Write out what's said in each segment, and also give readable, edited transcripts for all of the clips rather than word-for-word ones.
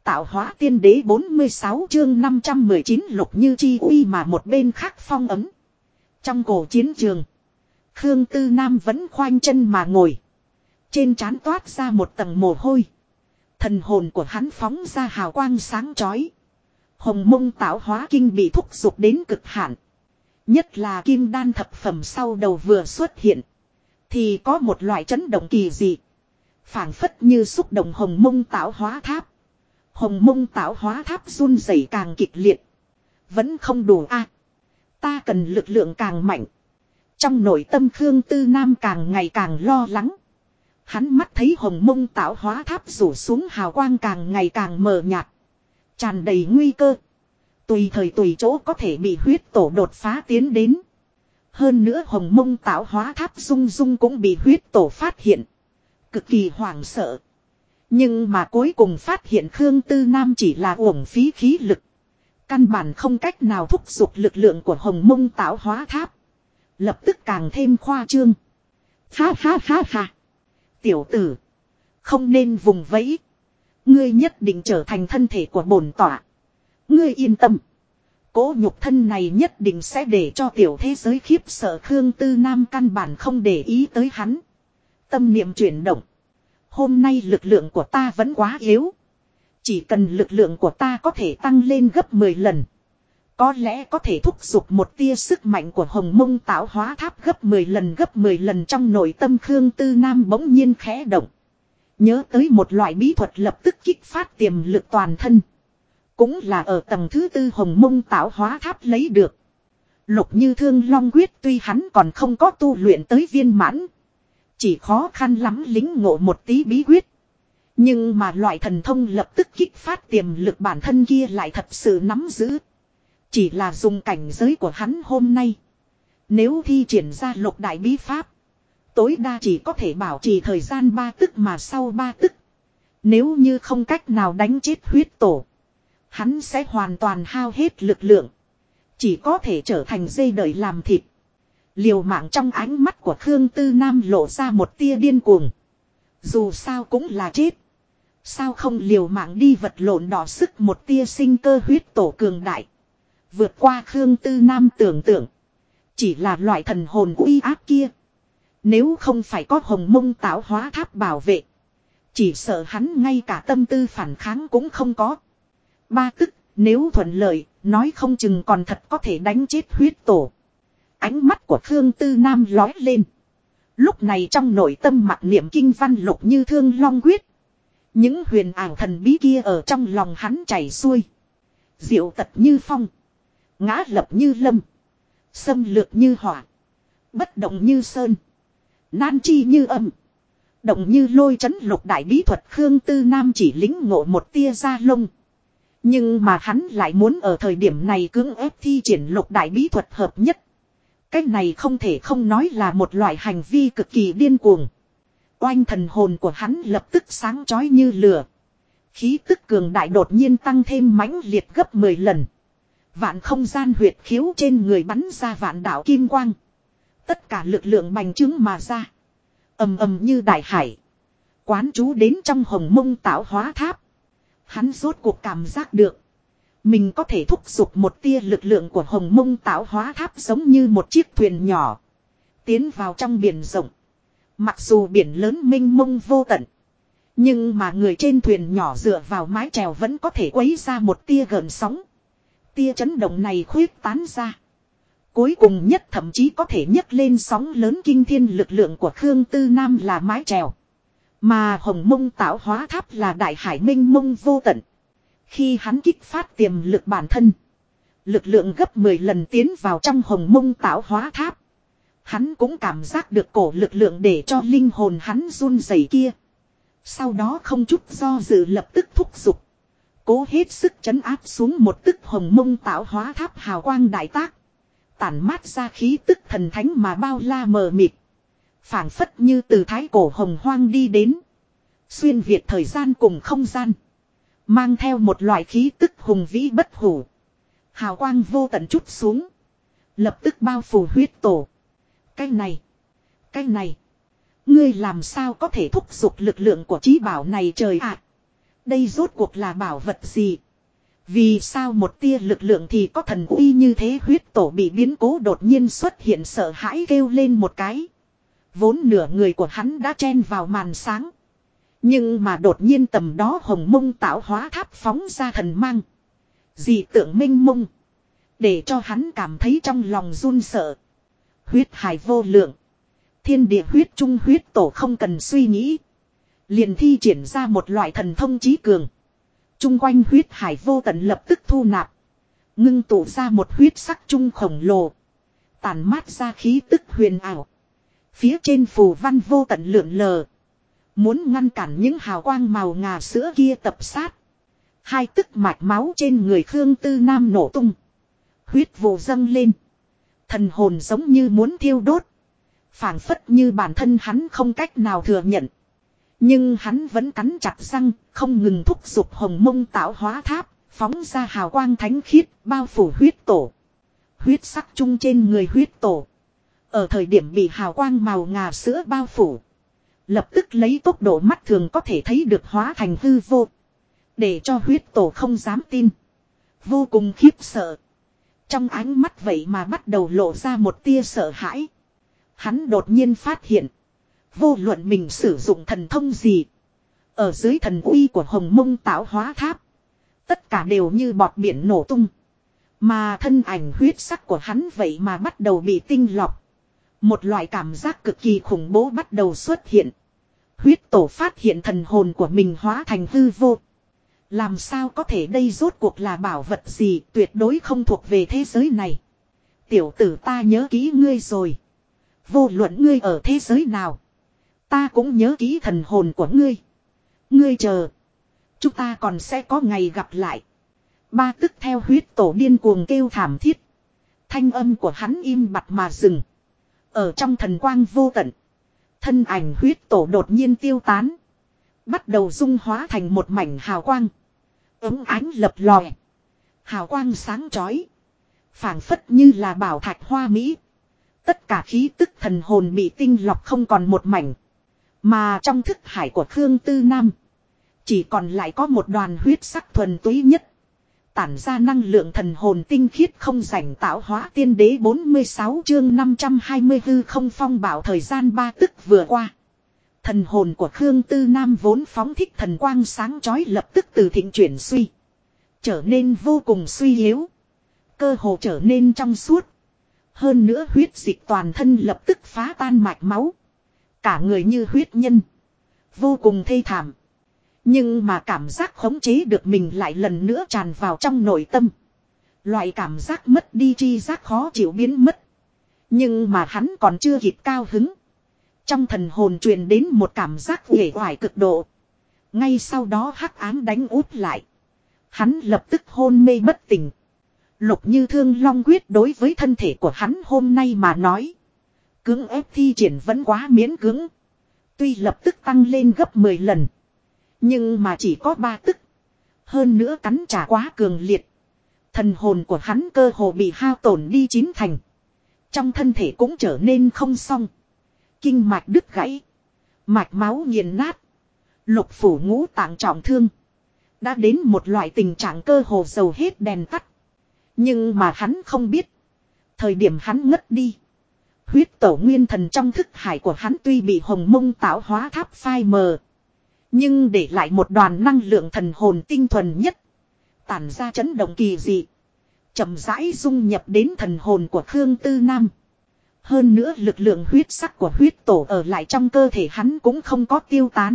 Tạo hóa tiên đế 46 chương 519 Lục Như Chi uy mà một bên khác phong ấm. Trong cổ chiến trường, Khương Tư Nam vẫn khoanh chân mà ngồi. Trên trán toát ra một tầng mồ hôi. Thần hồn của hắn phóng ra hào quang sáng chói. Hồng Mông tạo hóa kinh bị thúc giục đến cực hạn. Nhất là kim đan thập phẩm sau đầu vừa xuất hiện. Thì có một loại chấn động kỳ dị. Phảng phất như xúc động Hồng Mông tạo hóa tháp. Hồng Mông tạo hóa tháp run rẩy càng kịch liệt. Vẫn không đủ a. Ta cần lực lượng càng mạnh. Trong nội tâm Khương Tư Nam càng ngày càng lo lắng. Hắn mắt thấy Hồng Mông tạo hóa tháp rủ xuống hào quang càng ngày càng mờ nhạt. Tràn đầy nguy cơ. Tùy thời tùy chỗ có thể bị huyết tổ đột phá tiến đến. Hơn nữa Hồng Mông tạo hóa tháp rung rung cũng bị huyết tổ phát hiện. Cực kỳ hoảng sợ. Nhưng mà cuối cùng phát hiện Khương Tư Nam chỉ là uổng phí khí lực. Căn bản không cách nào thúc giục lực lượng của Hồng Mông tạo hóa tháp. Lập tức càng thêm khoa trương. Ha ha ha ha. Tiểu tử. Không nên vùng vẫy. Ngươi nhất định trở thành thân thể của bổn tọa. Ngươi yên tâm. Cỗ nhục thân này nhất định sẽ để cho tiểu thế giới khiếp sợ. Khương Tư Nam căn bản không để ý tới hắn. Tâm niệm chuyển động. Hôm nay lực lượng của ta vẫn quá yếu. Chỉ cần lực lượng của ta có thể tăng lên gấp 10 lần. Có lẽ có thể thúc giục một tia sức mạnh của Hồng Mông tạo hóa tháp gấp 10 lần trong nội tâm Khương Tư Nam bỗng nhiên khẽ động. Nhớ tới một loại bí thuật lập tức kích phát tiềm lực toàn thân. Cũng là ở tầng thứ 4 Hồng Mông tạo hóa tháp lấy được. Lục Như Thương Long quyết tuy hắn còn không có tu luyện tới viên mãn. Chỉ khó khăn lắm lính ngộ một tí bí quyết. Nhưng mà loại thần thông lập tức kích phát tiềm lực bản thân kia lại thật sự nắm giữ. Chỉ là dùng cảnh giới của hắn hôm nay. Nếu thi triển ra lục đại bí pháp. Tối đa chỉ có thể bảo trì thời gian 3 tức mà sau 3 tức. Nếu như không cách nào đánh chết huyết tổ. Hắn sẽ hoàn toàn hao hết lực lượng. Chỉ có thể trở thành dây đợi làm thịt. Liều mạng trong ánh mắt của Khương Tư Nam lộ ra một tia điên cuồng. Dù sao cũng là chết. Sao không liều mạng đi vật lộn đỏ sức một tia sinh cơ huyết tổ cường đại. Vượt qua Khương Tư Nam tưởng tượng. Chỉ là loại thần hồn uy áp kia. Nếu không phải có Hồng Mông tạo hóa tháp bảo vệ. Chỉ sợ hắn ngay cả tâm tư phản kháng cũng không có. 3 tức nếu thuận lợi. Nói không chừng còn thật có thể đánh chết huyết tổ. Ánh mắt của Khương Tư Nam lói lên. Lúc này trong nội tâm mặc niệm kinh văn Lục Như Thương Long quyết. Những huyền ảo thần bí kia ở trong lòng hắn chảy xuôi. Diệu tật như phong. Ngã lập như lâm. Xâm lược như hỏa. Bất động như sơn. Nan chi như âm. Động như lôi chấn lục đại bí thuật Khương Tư Nam chỉ lĩnh ngộ một tia da lông. Nhưng mà hắn lại muốn ở thời điểm này cưỡng ép thi triển lục đại bí thuật hợp nhất. Cái này không thể không nói là một loại hành vi cực kỳ điên cuồng. Oanh thần hồn của hắn lập tức sáng chói như lửa. Khí tức cường đại đột nhiên tăng thêm mãnh liệt gấp 10 lần. Vạn không gian huyệt khiếu trên người bắn ra vạn đạo kim quang. Tất cả lực lượng bành trướng mà ra. Ầm ầm như đại hải. Quán trú đến trong Hồng Mông tạo hóa tháp. Hắn rốt cuộc cảm giác được. Mình có thể thúc giục một tia lực lượng của Hồng Mông tạo hóa tháp giống như một chiếc thuyền nhỏ. Tiến vào trong biển rộng. Mặc dù biển lớn mênh mông vô tận. Nhưng mà người trên thuyền nhỏ dựa vào mái chèo vẫn có thể quấy ra một tia gợn sóng. Tia chấn động này khuyết tán ra. Cuối cùng nhất thậm chí có thể nhấc lên sóng lớn kinh thiên lực lượng của Khương Tư Nam là mái chèo. Mà Hồng Mông tạo hóa tháp là đại hải mênh mông vô tận. Khi hắn kích phát tiềm lực bản thân. Lực lượng gấp 10 lần tiến vào trong Hồng Mông tạo hóa tháp. Hắn cũng cảm giác được cổ lực lượng để cho linh hồn hắn run rẩy kia. Sau đó không chút do dự lập tức thúc giục. Cố hết sức trấn áp xuống một tức Hồng Mông tạo hóa tháp hào quang đại tác. Tản mát ra khí tức thần thánh mà bao la mờ mịt. Phảng phất như từ thái cổ hồng hoang đi đến. Xuyên việt thời gian cùng không gian. Mang theo một loại khí tức hùng vĩ bất hủ. Hào quang vô tận chút xuống. Lập tức bao phủ huyết tổ. Cái này. Ngươi làm sao có thể thúc giục lực lượng của chí bảo này trời ạ. Đây rốt cuộc là bảo vật gì? Vì sao một tia lực lượng thì có thần uy như thế? Huyết tổ bị biến cố đột nhiên xuất hiện sợ hãi kêu lên một cái. Vốn nửa người của hắn đã chen vào màn sáng. Nhưng mà đột nhiên tầm đó hồng mông tạo hóa tháp phóng ra thần mang. Dị tượng minh mông. Để cho hắn cảm thấy trong lòng run sợ. Huyết hải vô lượng. Thiên địa huyết trung huyết tổ không cần suy nghĩ. Liền thi triển ra một loại thần thông trí cường. Trung quanh huyết hải vô tận lập tức thu nạp. Ngưng tụ ra một huyết sắc trung khổng lồ. Tàn mát ra khí tức huyền ảo. Phía trên phù văn vô tận lượn lờ. Muốn ngăn cản những hào quang màu ngà sữa kia tập sát. Hai tức mạch máu trên người Khương Tư Nam nổ tung. Huyết vụ dâng lên. Thần hồn giống như muốn thiêu đốt. Phảng phất như bản thân hắn không cách nào thừa nhận. Nhưng hắn vẫn cắn chặt răng, không ngừng thúc giục hồng mông tạo hóa tháp, phóng ra hào quang thánh khiết, bao phủ huyết tổ. Huyết sắc chung trên người huyết tổ. Ở thời điểm bị hào quang màu ngà sữa bao phủ. Lập tức lấy tốc độ mắt thường có thể thấy được hóa thành hư vô. Để cho huyết tổ không dám tin. Vô cùng khiếp sợ. Trong ánh mắt vậy mà bắt đầu lộ ra một tia sợ hãi. Hắn đột nhiên phát hiện. Vô luận mình sử dụng thần thông gì. Ở dưới thần uy của hồng mông tạo hóa tháp. Tất cả đều như bọt biển nổ tung. Mà thân ảnh huyết sắc của hắn vậy mà bắt đầu bị tinh lọc. Một loại cảm giác cực kỳ khủng bố bắt đầu xuất hiện. Huyết tổ phát hiện thần hồn của mình hóa thành hư vô. Làm sao có thể đây rốt cuộc là bảo vật gì, tuyệt đối không thuộc về thế giới này. Tiểu tử, ta nhớ kỹ ngươi rồi. Vô luận ngươi ở thế giới nào. Ta cũng nhớ kỹ thần hồn của ngươi. Ngươi chờ. Chúng ta còn sẽ có ngày gặp lại. Ba tức theo huyết tổ điên cuồng kêu thảm thiết. Thanh âm của hắn im bặt mà dừng. Ở trong thần quang vô tận. Thân ảnh huyết tổ đột nhiên tiêu tán. Bắt đầu dung hóa thành một mảnh hào quang. Ống ánh lập lòe. Hào quang sáng chói. Phảng phất như là bảo thạch hoa mỹ. Tất cả khí tức thần hồn bị tinh lọc không còn một mảnh. Mà trong thức hải của Khương Tư Nam. Chỉ còn lại có một đoàn huyết sắc thuần túy nhất. Tản ra năng lượng thần hồn tinh khiết không rảnh tạo hóa tiên đế 46 chương 524 không phong bảo thời gian ba tức vừa qua. Thần hồn của Khương Tư Nam vốn phóng thích thần quang sáng chói lập tức từ thịnh chuyển suy. Trở nên vô cùng suy yếu. Cơ hồ trở nên trong suốt. Hơn nữa huyết dịch toàn thân lập tức phá tan mạch máu. Cả người như huyết nhân. Vô cùng thê thảm. Nhưng mà cảm giác khống chế được mình lại lần nữa tràn vào trong nội tâm. Loại cảm giác mất đi chi giác khó chịu biến mất. Nhưng mà hắn còn chưa kịp cao hứng. Trong thần hồn truyền đến một cảm giác uể oải cực độ. Ngay sau đó hắc ám đánh úp lại. Hắn lập tức hôn mê bất tỉnh. Lục Như Thương Long quyết đối với thân thể của hắn hôm nay mà nói. Cưỡng ép thi triển vẫn quá miễn cưỡng. Tuy lập tức tăng lên gấp 10 lần. Nhưng mà chỉ có 3 tức. Hơn nữa cắn trả quá cường liệt. Thần hồn của hắn cơ hồ bị hao tổn đi 9 thành. Trong thân thể cũng trở nên không xong. Kinh mạch đứt gãy. Mạch máu nghiền nát. Lục phủ ngũ tạng trọng thương. Đã đến một loại tình trạng cơ hồ dầu hết đèn tắt. Nhưng mà hắn không biết. Thời điểm hắn ngất đi. Huyết tổ nguyên thần trong thức hải của hắn tuy bị hồng mông tạo hóa tháp phai mờ. Nhưng để lại một đoàn năng lượng thần hồn tinh thuần nhất. Tản ra chấn động kỳ dị. Chậm rãi dung nhập đến thần hồn của Khương Tư Nam. Hơn nữa lực lượng huyết sắc của huyết tổ ở lại trong cơ thể hắn cũng không có tiêu tán.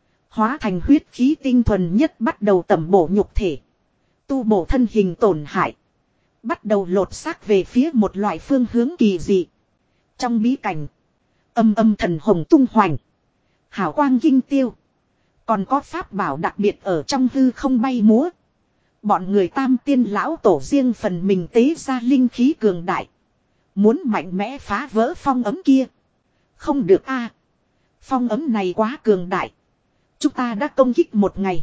Hóa thành huyết khí tinh thuần nhất bắt đầu tẩm bổ nhục thể. Tu bổ thân hình tổn hại. Bắt đầu lột xác về phía một loại phương hướng kỳ dị. Trong bí cảnh. Âm âm thần hồng tung hoành. Hào quang kinh tiêu. Còn có pháp bảo đặc biệt ở trong hư không bay múa. Bọn người tam tiên lão tổ riêng phần mình tế ra linh khí cường đại. Muốn mạnh mẽ phá vỡ phong ấm kia. Không được a, phong ấm này quá cường đại. Chúng ta đã công kích một ngày.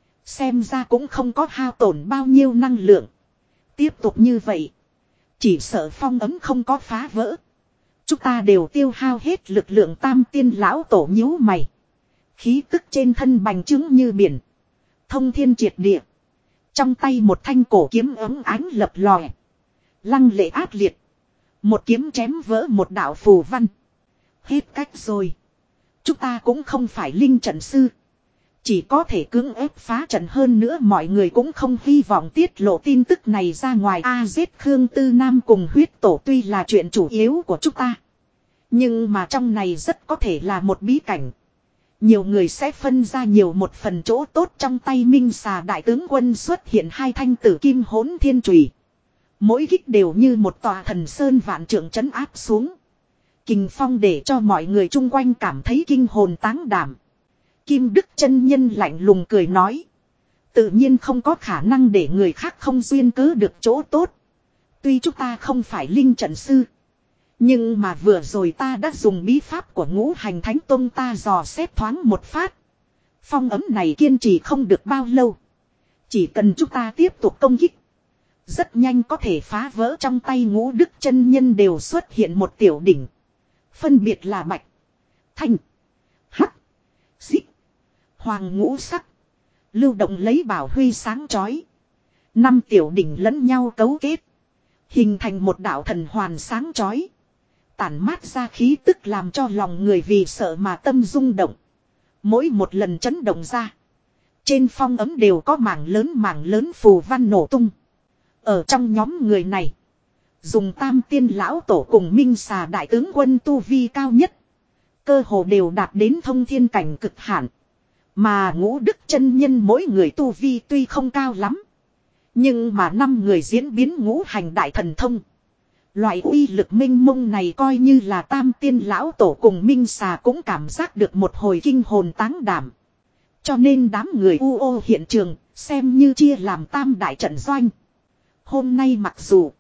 Xem ra cũng không có hao tổn bao nhiêu năng lượng. Tiếp tục như vậy. Chỉ sợ phong ấm không có phá vỡ. Chúng ta đều tiêu hao hết lực lượng tam tiên lão tổ nhíu mày. Khí tức trên thân bành trướng như biển. Thông thiên triệt địa. Trong tay một thanh cổ kiếm ấm ánh lập lòe. Lăng lệ ác liệt. Một kiếm chém vỡ một đạo phù văn. Hết cách rồi. Chúng ta cũng không phải linh trận sư. Chỉ có thể cưỡng ép phá trận, hơn nữa mọi người cũng không hy vọng tiết lộ tin tức này ra ngoài. Giết Khương Tư Nam cùng huyết tổ tuy là chuyện chủ yếu của chúng ta. Nhưng mà trong này rất có thể là một bí cảnh. Nhiều người sẽ phân ra nhiều một phần chỗ tốt. Trong tay Minh Xà đại tướng quân xuất hiện hai thanh tử kim hỗn thiên chùy. Mỗi kích đều như một tòa thần sơn vạn trượng trấn áp xuống. Kình phong để cho mọi người chung quanh cảm thấy kinh hồn táng đảm. Kim Đức chân nhân lạnh lùng cười nói. Tự nhiên không có khả năng để người khác không duyên cớ được chỗ tốt. Tuy chúng ta không phải linh trận sư. Nhưng mà vừa rồi ta đã dùng bí pháp của Ngũ Hành Thánh Tông ta dò xét thoáng một phát. Phong ấm này kiên trì không được bao lâu. Chỉ cần chúng ta tiếp tục công kích. Rất nhanh có thể phá vỡ. Trong tay Ngũ Đức chân nhân đều xuất hiện một tiểu đỉnh. Phân biệt là bạch, thanh, hắc, xích, hoàng ngũ sắc. Lưu động lấy bảo huy sáng chói. 5 tiểu đỉnh lẫn nhau cấu kết. Hình thành một đạo thần hoàn sáng chói. Tản mát ra khí tức làm cho lòng người vì sợ mà tâm rung động. Mỗi một lần chấn động ra. Trên phong ấm đều có mảng lớn phù văn nổ tung. Ở trong nhóm người này. Dùng Tam Tiên lão tổ cùng Minh Xà đại tướng quân tu vi cao nhất. Cơ hồ đều đạt đến thông thiên cảnh cực hạn. Mà Ngũ Đức chân nhân mỗi người tu vi tuy không cao lắm. Nhưng mà 5 người diễn biến ngũ hành đại thần thông. Loại uy lực minh mông này coi như là Tam Tiên lão tổ cùng Minh Xà cũng cảm giác được một hồi kinh hồn táng đảm. Cho nên đám người UO hiện trường xem như chia làm tam đại trận doanh. Hôm nay mặc dù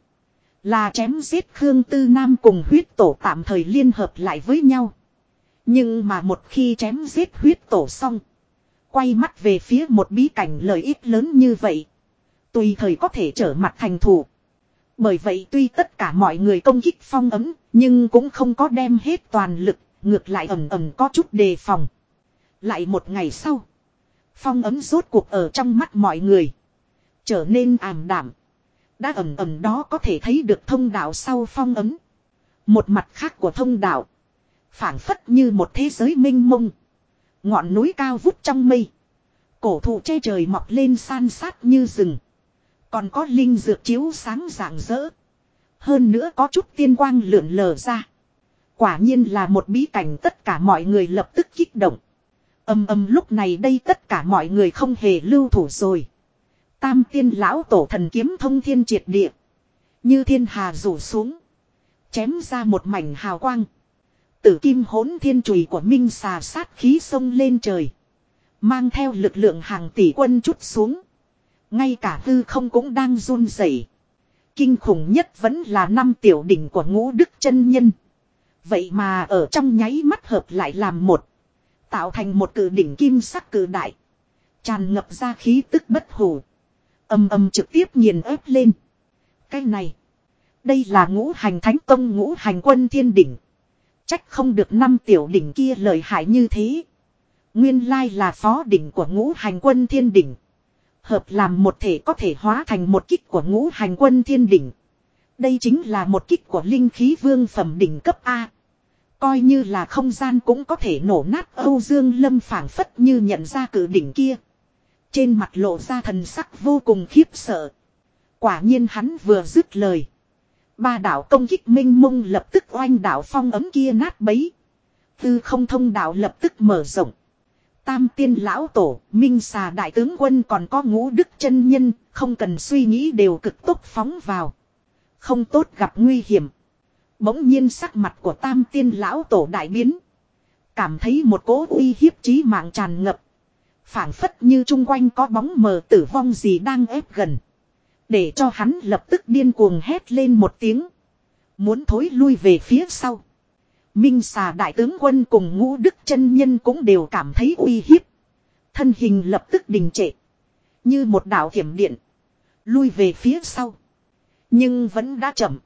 là chém giết Khương Tư Nam cùng huyết tổ tạm thời liên hợp lại với nhau. Nhưng mà một khi chém giết huyết tổ xong. Quay mắt về phía một bí cảnh lợi ích lớn như vậy. Tùy thời có thể trở mặt thành thù. Bởi vậy tuy tất cả mọi người công kích phong ấm. Nhưng cũng không có đem hết toàn lực. Ngược lại ẩn có chút đề phòng. Lại một ngày sau. Phong ấm rốt cuộc ở trong mắt mọi người. Trở nên ảm đạm. Đã ẩm đó có thể thấy được thông đạo sau phong ấm. Một mặt khác của thông đạo. Phảng phất như một thế giới mênh mông. Ngọn núi cao vút trong mây. Cổ thụ che trời mọc lên san sát như rừng. Còn có linh dược chiếu sáng rạng rỡ. Hơn nữa có chút tiên quang lượn lờ ra. Quả nhiên là một bí cảnh, tất cả mọi người lập tức kích động. Lúc này đây tất cả mọi người không hề lưu thủ rồi. Tam Tiên lão tổ thần kiếm thông thiên triệt địa. Như thiên hà rủ xuống. Chém ra một mảnh hào quang. Tử kim hỗn thiên chùy của Minh Xà sát khí sông lên trời. Mang theo lực lượng hàng tỷ quân trút xuống. Ngay cả hư không cũng đang run rẩy. Kinh khủng nhất vẫn là 5 tiểu đỉnh của Ngũ Đức chân nhân. Vậy mà ở trong nháy mắt hợp lại làm một. Tạo thành một cự đỉnh kim sắc cự đại. Tràn ngập ra khí tức bất hủ. Trực tiếp nghiền ép lên. Cái này. Đây là Ngũ Hành Thánh Tông Ngũ Hành Quân Thiên Đỉnh. Trách không được 5 tiểu đỉnh kia lợi hại như thế. Nguyên lai là phó đỉnh của Ngũ Hành Quân Thiên Đỉnh. Hợp làm một thể có thể hóa thành một kích của Ngũ Hành Quân Thiên Đỉnh. Đây chính là một kích của linh khí vương phẩm đỉnh cấp A. Coi như là không gian cũng có thể nổ nát. Âu Dương Lâm phảng phất như nhận ra cự đỉnh kia. Trên mặt lộ ra thần sắc vô cùng khiếp sợ. Quả nhiên hắn vừa dứt lời. 3 đạo công kích minh mông lập tức oanh đạo phong ấm kia nát bấy. Tư không thông đạo lập tức mở rộng. Tam Tiên lão tổ, Minh Xà đại tướng quân còn có Ngũ Đức chân nhân, không cần suy nghĩ đều cực tốc phóng vào. Không tốt gặp nguy hiểm. Bỗng nhiên sắc mặt của Tam Tiên lão tổ đại biến. Cảm thấy một cỗ uy hiếp chí mạng tràn ngập. Phảng phất như chung quanh có bóng mờ tử vong gì đang ép gần. Để cho hắn lập tức điên cuồng hét lên một tiếng. Muốn thối lui về phía sau. Minh Xà đại tướng quân cùng Ngũ Đức chân nhân cũng đều cảm thấy uy hiếp. Thân hình lập tức đình trệ. Như một đạo thiểm điện. Lui về phía sau. Nhưng vẫn đã chậm.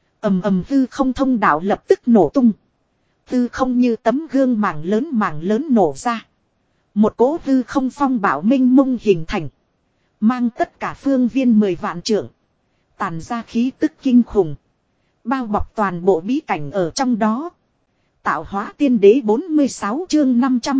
Hư không thông đạo lập tức nổ tung. Hư không như tấm gương mảng lớn nổ ra. Một cỗ hư không phong bạo minh mông hình thành. Mang tất cả phương viên 10 vạn trượng. Tàn ra khí tức kinh khủng. Bao bọc toàn bộ bí cảnh ở trong đó. Tạo hóa tiên đế 46 chương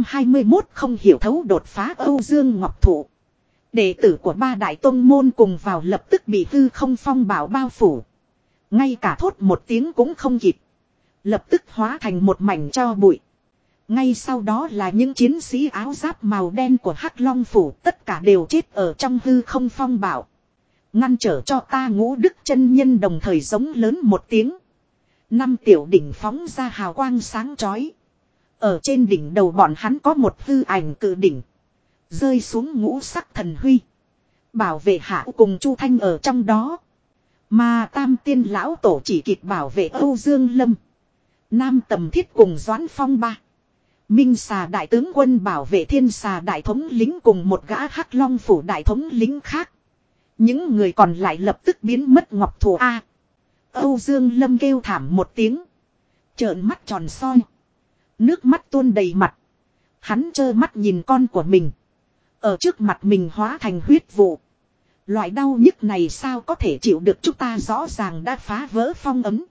521 không hiểu thấu đột phá Âu Dương Ngọc Thụ. Đệ tử của ba đại tông môn cùng vào lập tức bị hư không phong bạo bao phủ. Ngay cả thốt một tiếng cũng không kịp. Lập tức hóa thành một mảnh tro bụi. Ngay sau đó là những chiến sĩ áo giáp màu đen của Hắc Long Phủ tất cả đều chết ở trong hư không phong bạo. Ngăn trở cho ta Ngũ Đức chân nhân đồng thời giống lớn một tiếng. 5 tiểu đỉnh phóng ra hào quang sáng chói. Ở trên đỉnh đầu bọn hắn có một hư ảnh cự đỉnh. Rơi xuống ngũ sắc thần huy. Bảo vệ Hạ cùng Chu Thanh ở trong đó. Mà Tam Tiên lão tổ chỉ kịp bảo vệ Âu Dương Lâm. Nam Tầm Thiết cùng Doãn Phong ba. Minh Xà đại tướng quân bảo vệ Thiên Xà đại thống lính cùng một gã Hắc Long Phủ đại thống lính khác. Những người còn lại lập tức biến mất Ngọc Thụ A. Âu Dương Lâm kêu thảm một tiếng. Trợn mắt tròn soi. Nước mắt tuôn đầy mặt. Hắn trơ mắt nhìn con của mình. Ở trước mặt mình hóa thành huyết vụ. Loại đau nhức này sao có thể chịu được, chúng ta rõ ràng đã phá vỡ phong ấn.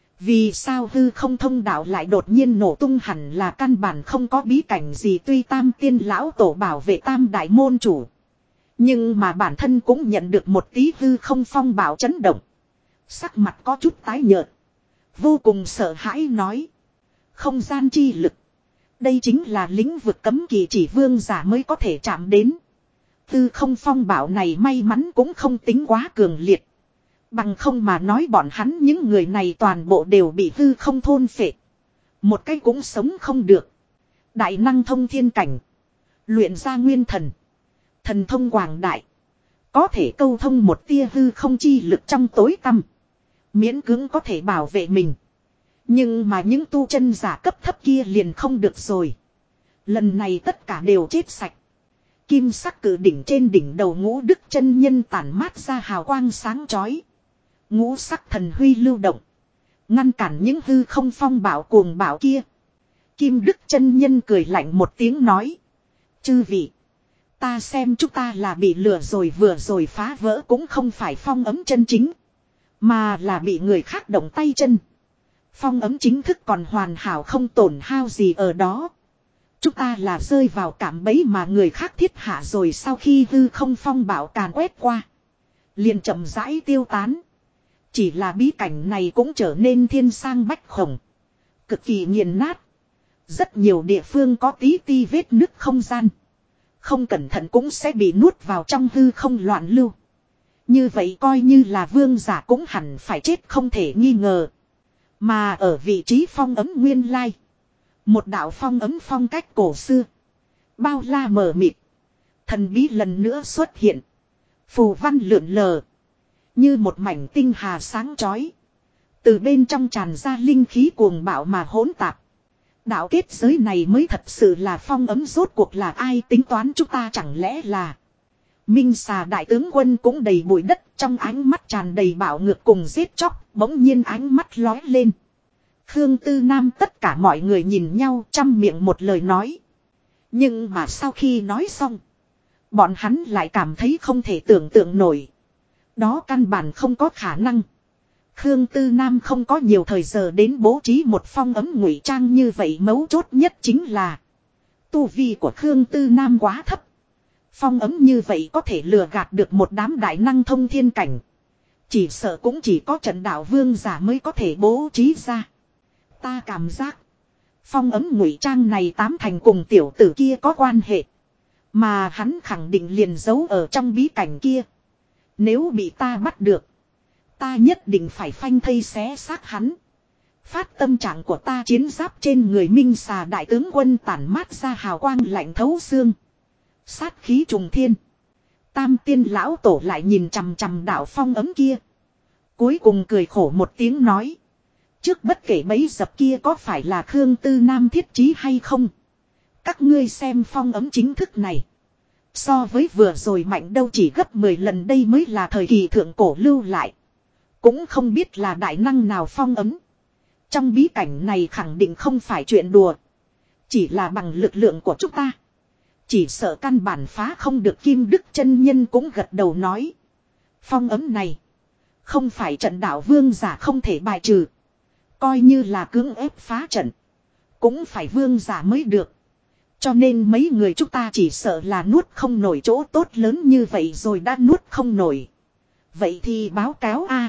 Vì sao hư không thông đạo lại đột nhiên nổ tung, hẳn là căn bản không có bí cảnh gì, tuy Tam Tiên lão tổ bảo vệ Tam đại môn chủ. Nhưng mà bản thân cũng nhận được một tí hư không phong bạo chấn động. Sắc mặt có chút tái nhợt. Vô cùng sợ hãi nói. Không gian chi lực. Đây chính là lĩnh vực cấm kỵ chỉ vương giả mới có thể chạm đến. Hư không phong bạo này may mắn cũng không tính quá cường liệt. Bằng không mà nói bọn hắn những người này toàn bộ đều bị hư không thôn phệ. Một cái cũng sống không được. Đại năng thông thiên cảnh. Luyện ra nguyên thần. Thần thông quảng đại. Có thể câu thông một tia hư không chi lực trong tối tăm. Miễn cưỡng có thể bảo vệ mình. Nhưng mà những tu chân giả cấp thấp kia liền không được rồi. Lần này tất cả đều chết sạch. Kim sắc cử đỉnh trên đỉnh đầu Ngũ Đức chân nhân tản mát ra hào quang sáng chói. Ngũ sắc thần huy lưu động. Ngăn cản những hư không phong bạo cuồng bạo kia. Kim Đức chân nhân cười lạnh một tiếng nói. Chư vị. Ta xem chúng ta là bị lừa rồi, vừa rồi phá vỡ cũng không phải phong ấm chân chính. Mà là bị người khác động tay chân. Phong ấm chính thức còn hoàn hảo không tổn hao gì ở đó. Chúng ta là rơi vào cạm bẫy mà người khác thiết hạ rồi, sau khi hư không phong bạo càn quét qua. Liền chậm rãi tiêu tán. Chỉ là bí cảnh này cũng trở nên thiên sang bách khổng. Cực kỳ nghiền nát. Rất nhiều địa phương có tí ti vết nứt không gian. Không cẩn thận cũng sẽ bị nuốt vào trong hư không loạn lưu. Như vậy coi như là vương giả cũng hẳn phải chết không thể nghi ngờ. Mà ở vị trí phong ấm nguyên lai. Một đạo phong ấm phong cách cổ xưa. Bao la mờ mịt. Thần bí lần nữa xuất hiện. Phù văn lượn lờ. Như một mảnh tinh hà sáng chói. Từ bên trong tràn ra linh khí cuồng bạo mà hỗn tạp. Đạo kết giới này mới thật sự là phong ấm, rốt cuộc là ai tính toán chúng ta, chẳng lẽ là... Minh Xà đại tướng quân cũng đầy bụi đất, trong ánh mắt tràn đầy bạo ngược cùng giết chóc, bỗng nhiên ánh mắt lói lên. Khương Tư Nam tất cả mọi người nhìn nhau trăm miệng một lời nói. Nhưng mà sau khi nói xong, bọn hắn lại cảm thấy không thể tưởng tượng nổi. Đó căn bản không có khả năng. Khương Tư Nam không có nhiều thời giờ đến bố trí một phong ấm ngụy trang như vậy, mấu chốt nhất chính là tu vi của Khương Tư Nam quá thấp. Phong ấm như vậy có thể lừa gạt được một đám đại năng thông thiên cảnh. Chỉ sợ cũng chỉ có trận đạo vương giả mới có thể bố trí ra. Ta cảm giác phong ấm ngụy trang này tám thành cùng tiểu tử kia có quan hệ. Mà hắn khẳng định liền giấu ở trong bí cảnh kia. Nếu bị ta bắt được, ta nhất định phải phanh thây xé xác hắn. Phát tâm trạng của ta, chiến giáp trên người Minh Xà đại tướng quân tản mát ra hào quang lạnh thấu xương. Sát khí trùng thiên. Tam Tiên lão tổ lại nhìn chằm chằm đạo phong ấm kia. Cuối cùng cười khổ một tiếng nói. Trước bất kể bấy dập kia có phải là Khương Tư Nam thiết trí hay không, các ngươi xem phong ấm chính thức này. So với vừa rồi mạnh đâu chỉ gấp 10 lần, đây mới là thời kỳ thượng cổ lưu lại. Cũng không biết là đại năng nào phong ấm. Trong bí cảnh này khẳng định không phải chuyện đùa. Chỉ là bằng lực lượng của chúng ta, Chỉ sợ căn bản phá không được, Kim Đức chân nhân cũng gật đầu nói. Phong ấm này. Không phải trận đạo vương giả không thể bài trừ. Coi như là cưỡng ép phá trận. Cũng phải vương giả mới được. Cho nên mấy người chúng ta chỉ sợ là nuốt không nổi chỗ tốt lớn như vậy rồi đã nuốt không nổi. Vậy thì báo cáo a.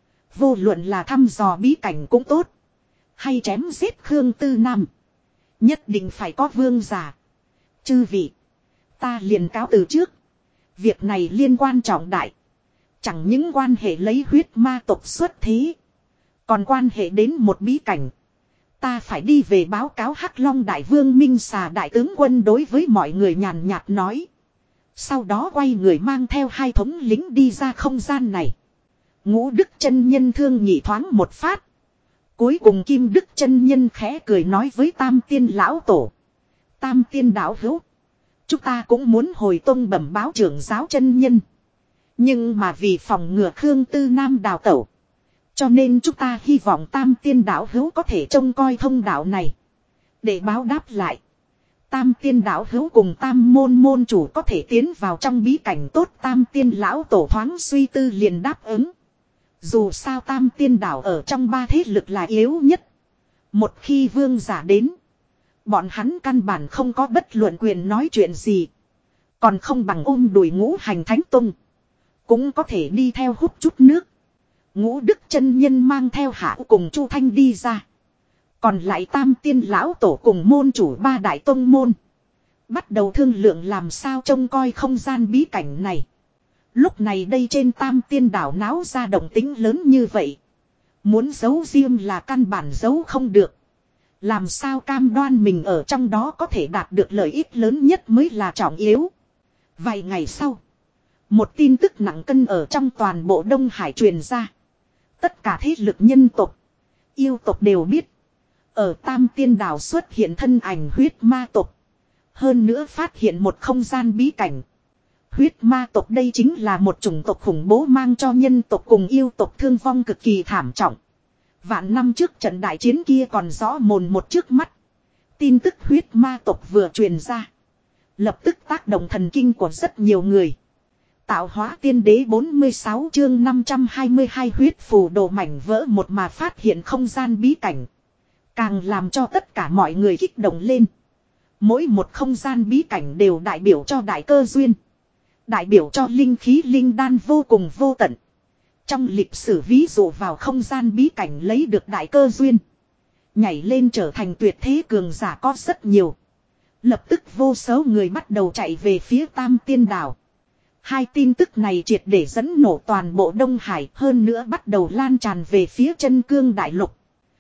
Vô luận là thăm dò bí cảnh cũng tốt. Hay chém giết Khương Tư Nam. Nhất định phải có vương giả. Chư vị. Ta liền cáo từ trước. Việc này liên quan trọng đại. Chẳng những quan hệ lấy huyết ma tộc xuất thế. Còn quan hệ đến một bí cảnh. Ta phải đi về báo cáo Hắc Long Đại Vương Minh Xà Đại tướng quân đối với mọi người nhàn nhạt nói. Sau đó quay người mang theo hai thống lính đi ra không gian này. Ngũ Đức chân nhân thương nhị thoáng một phát. Cuối cùng Kim Đức chân nhân khẽ cười nói với Tam Tiên lão tổ. Tam Tiên đạo hữu. Chúng ta cũng muốn hồi tông bẩm báo trưởng giáo chân nhân. Nhưng mà vì phòng ngừa Khương Tư Nam đào tẩu. Cho nên chúng ta hy vọng Tam Tiên đạo hữu có thể trông coi thông đạo này. Để báo đáp lại. Tam Tiên đạo hữu cùng Tam môn môn chủ có thể tiến vào trong bí cảnh tốt. Tam Tiên lão tổ thoáng suy tư liền đáp ứng. Dù sao Tam Tiên đảo ở trong ba thế lực là yếu nhất. Một khi vương giả đến. Bọn hắn căn bản không có bất luận quyền nói chuyện gì. Còn không bằng ôm đùi Ngũ Hành Thánh Tông. Cũng có thể đi theo hút chút nước. Ngũ Đức chân nhân mang theo Hạ cùng Chu Thanh đi ra. Còn lại Tam Tiên lão tổ cùng môn chủ ba đại tông môn. Bắt đầu thương lượng làm sao trông coi không gian bí cảnh này. Lúc này đây trên Tam Tiên đảo náo ra động tính lớn như vậy. Muốn giấu riêng là căn bản giấu không được. Làm sao cam đoan mình ở trong đó có thể đạt được lợi ích lớn nhất mới là trọng yếu. Vài ngày sau. Một tin tức nặng cân ở trong toàn bộ Đông Hải truyền ra. Tất cả thế lực nhân tộc, yêu tộc đều biết. Ở Tam Tiên đảo xuất hiện thân ảnh huyết ma tộc. Hơn nữa phát hiện một không gian bí cảnh. Huyết ma tộc đây chính là một chủng tộc khủng bố mang cho nhân tộc cùng yêu tộc thương vong cực kỳ thảm trọng. Vạn năm trước trận đại chiến kia còn rõ mồn một trước mắt. Tin tức huyết ma tộc vừa truyền ra. Lập tức tác động thần kinh của rất nhiều người. Tạo hóa tiên đế 46 chương 522 huyết phù đồ mảnh vỡ một mà phát hiện không gian bí cảnh. Càng làm cho tất cả mọi người kích động lên. Mỗi một không gian bí cảnh đều đại biểu cho đại cơ duyên. Đại biểu cho linh khí linh đan vô cùng vô tận. Trong lịch sử ví dụ vào không gian bí cảnh lấy được đại cơ duyên. Nhảy lên trở thành tuyệt thế cường giả có rất nhiều. Lập tức vô số người bắt đầu chạy về phía Tam Tiên đảo. Hai tin tức này triệt để dẫn nổ toàn bộ Đông Hải hơn nữa bắt đầu lan tràn về phía Chân Cương Đại Lục.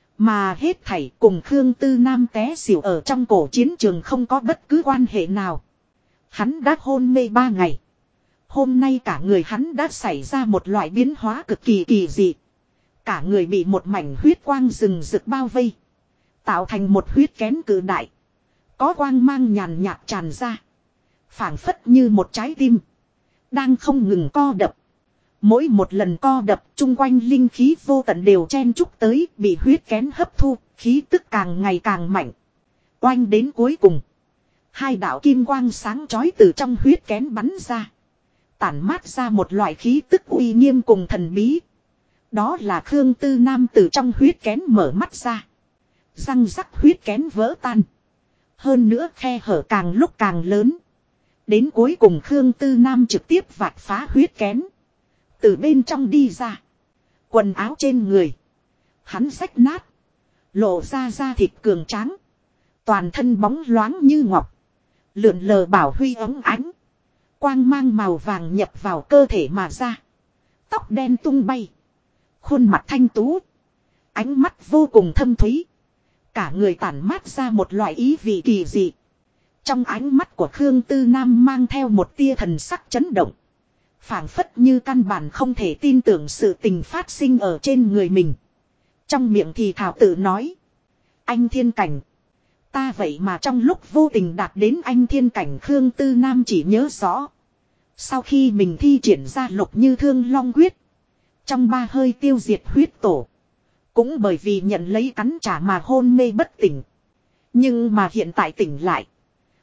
Mà hết thảy cùng Khương Tư Nam té xỉu ở trong cổ chiến trường không có bất cứ quan hệ nào. Hắn đã hôn mê 3 ngày. Hôm nay cả người hắn đã xảy ra một loại biến hóa cực kỳ kỳ dị. Cả người bị một mảnh huyết quang rừng rực bao vây. Tạo thành một huyết kén cự đại. Có quang mang nhàn nhạt tràn ra. Phảng phất như một trái tim. Đang không ngừng co đập. Mỗi một lần co đập chung quanh linh khí vô tận đều chen chúc tới. Bị huyết kén hấp thu. Khí tức càng ngày càng mạnh. Oanh đến cuối cùng. Hai đạo kim quang sáng chói từ trong huyết kén bắn ra. Tản mát ra một loại khí tức uy nghiêm cùng thần bí. Đó là Khương Tư Nam từ trong huyết kén mở mắt ra. Răng rắc huyết kén vỡ tan. Hơn nữa khe hở càng lúc càng lớn. Đến cuối cùng Khương Tư Nam trực tiếp vạch phá huyết kén. Từ bên trong đi ra. Quần áo trên người. Hắn rách nát. Lộ ra da thịt cường tráng. Toàn thân bóng loáng như ngọc. Lượn lờ bảo huy óng ánh. Quang mang màu vàng nhập vào cơ thể mà ra. Tóc đen tung bay. Khuôn mặt thanh tú. Ánh mắt vô cùng thâm thúy. Cả người tản mát ra một loại ý vị kỳ dị. Trong ánh mắt của Khương Tư Nam mang theo một tia thần sắc chấn động. Phảng phất như căn bản không thể tin tưởng sự tình phát sinh ở trên người mình. Trong miệng thì thảo tự nói. Anh thiên cảnh. Ta vậy mà trong lúc vô tình đạt đến anh thiên cảnh Khương Tư Nam chỉ nhớ rõ. Sau khi mình thi triển ra Lục Như Thương Long huyết. Trong 3 hơi tiêu diệt huyết tổ. Cũng bởi vì nhận lấy cắn trả mà hôn mê bất tỉnh. Nhưng mà hiện tại tỉnh lại.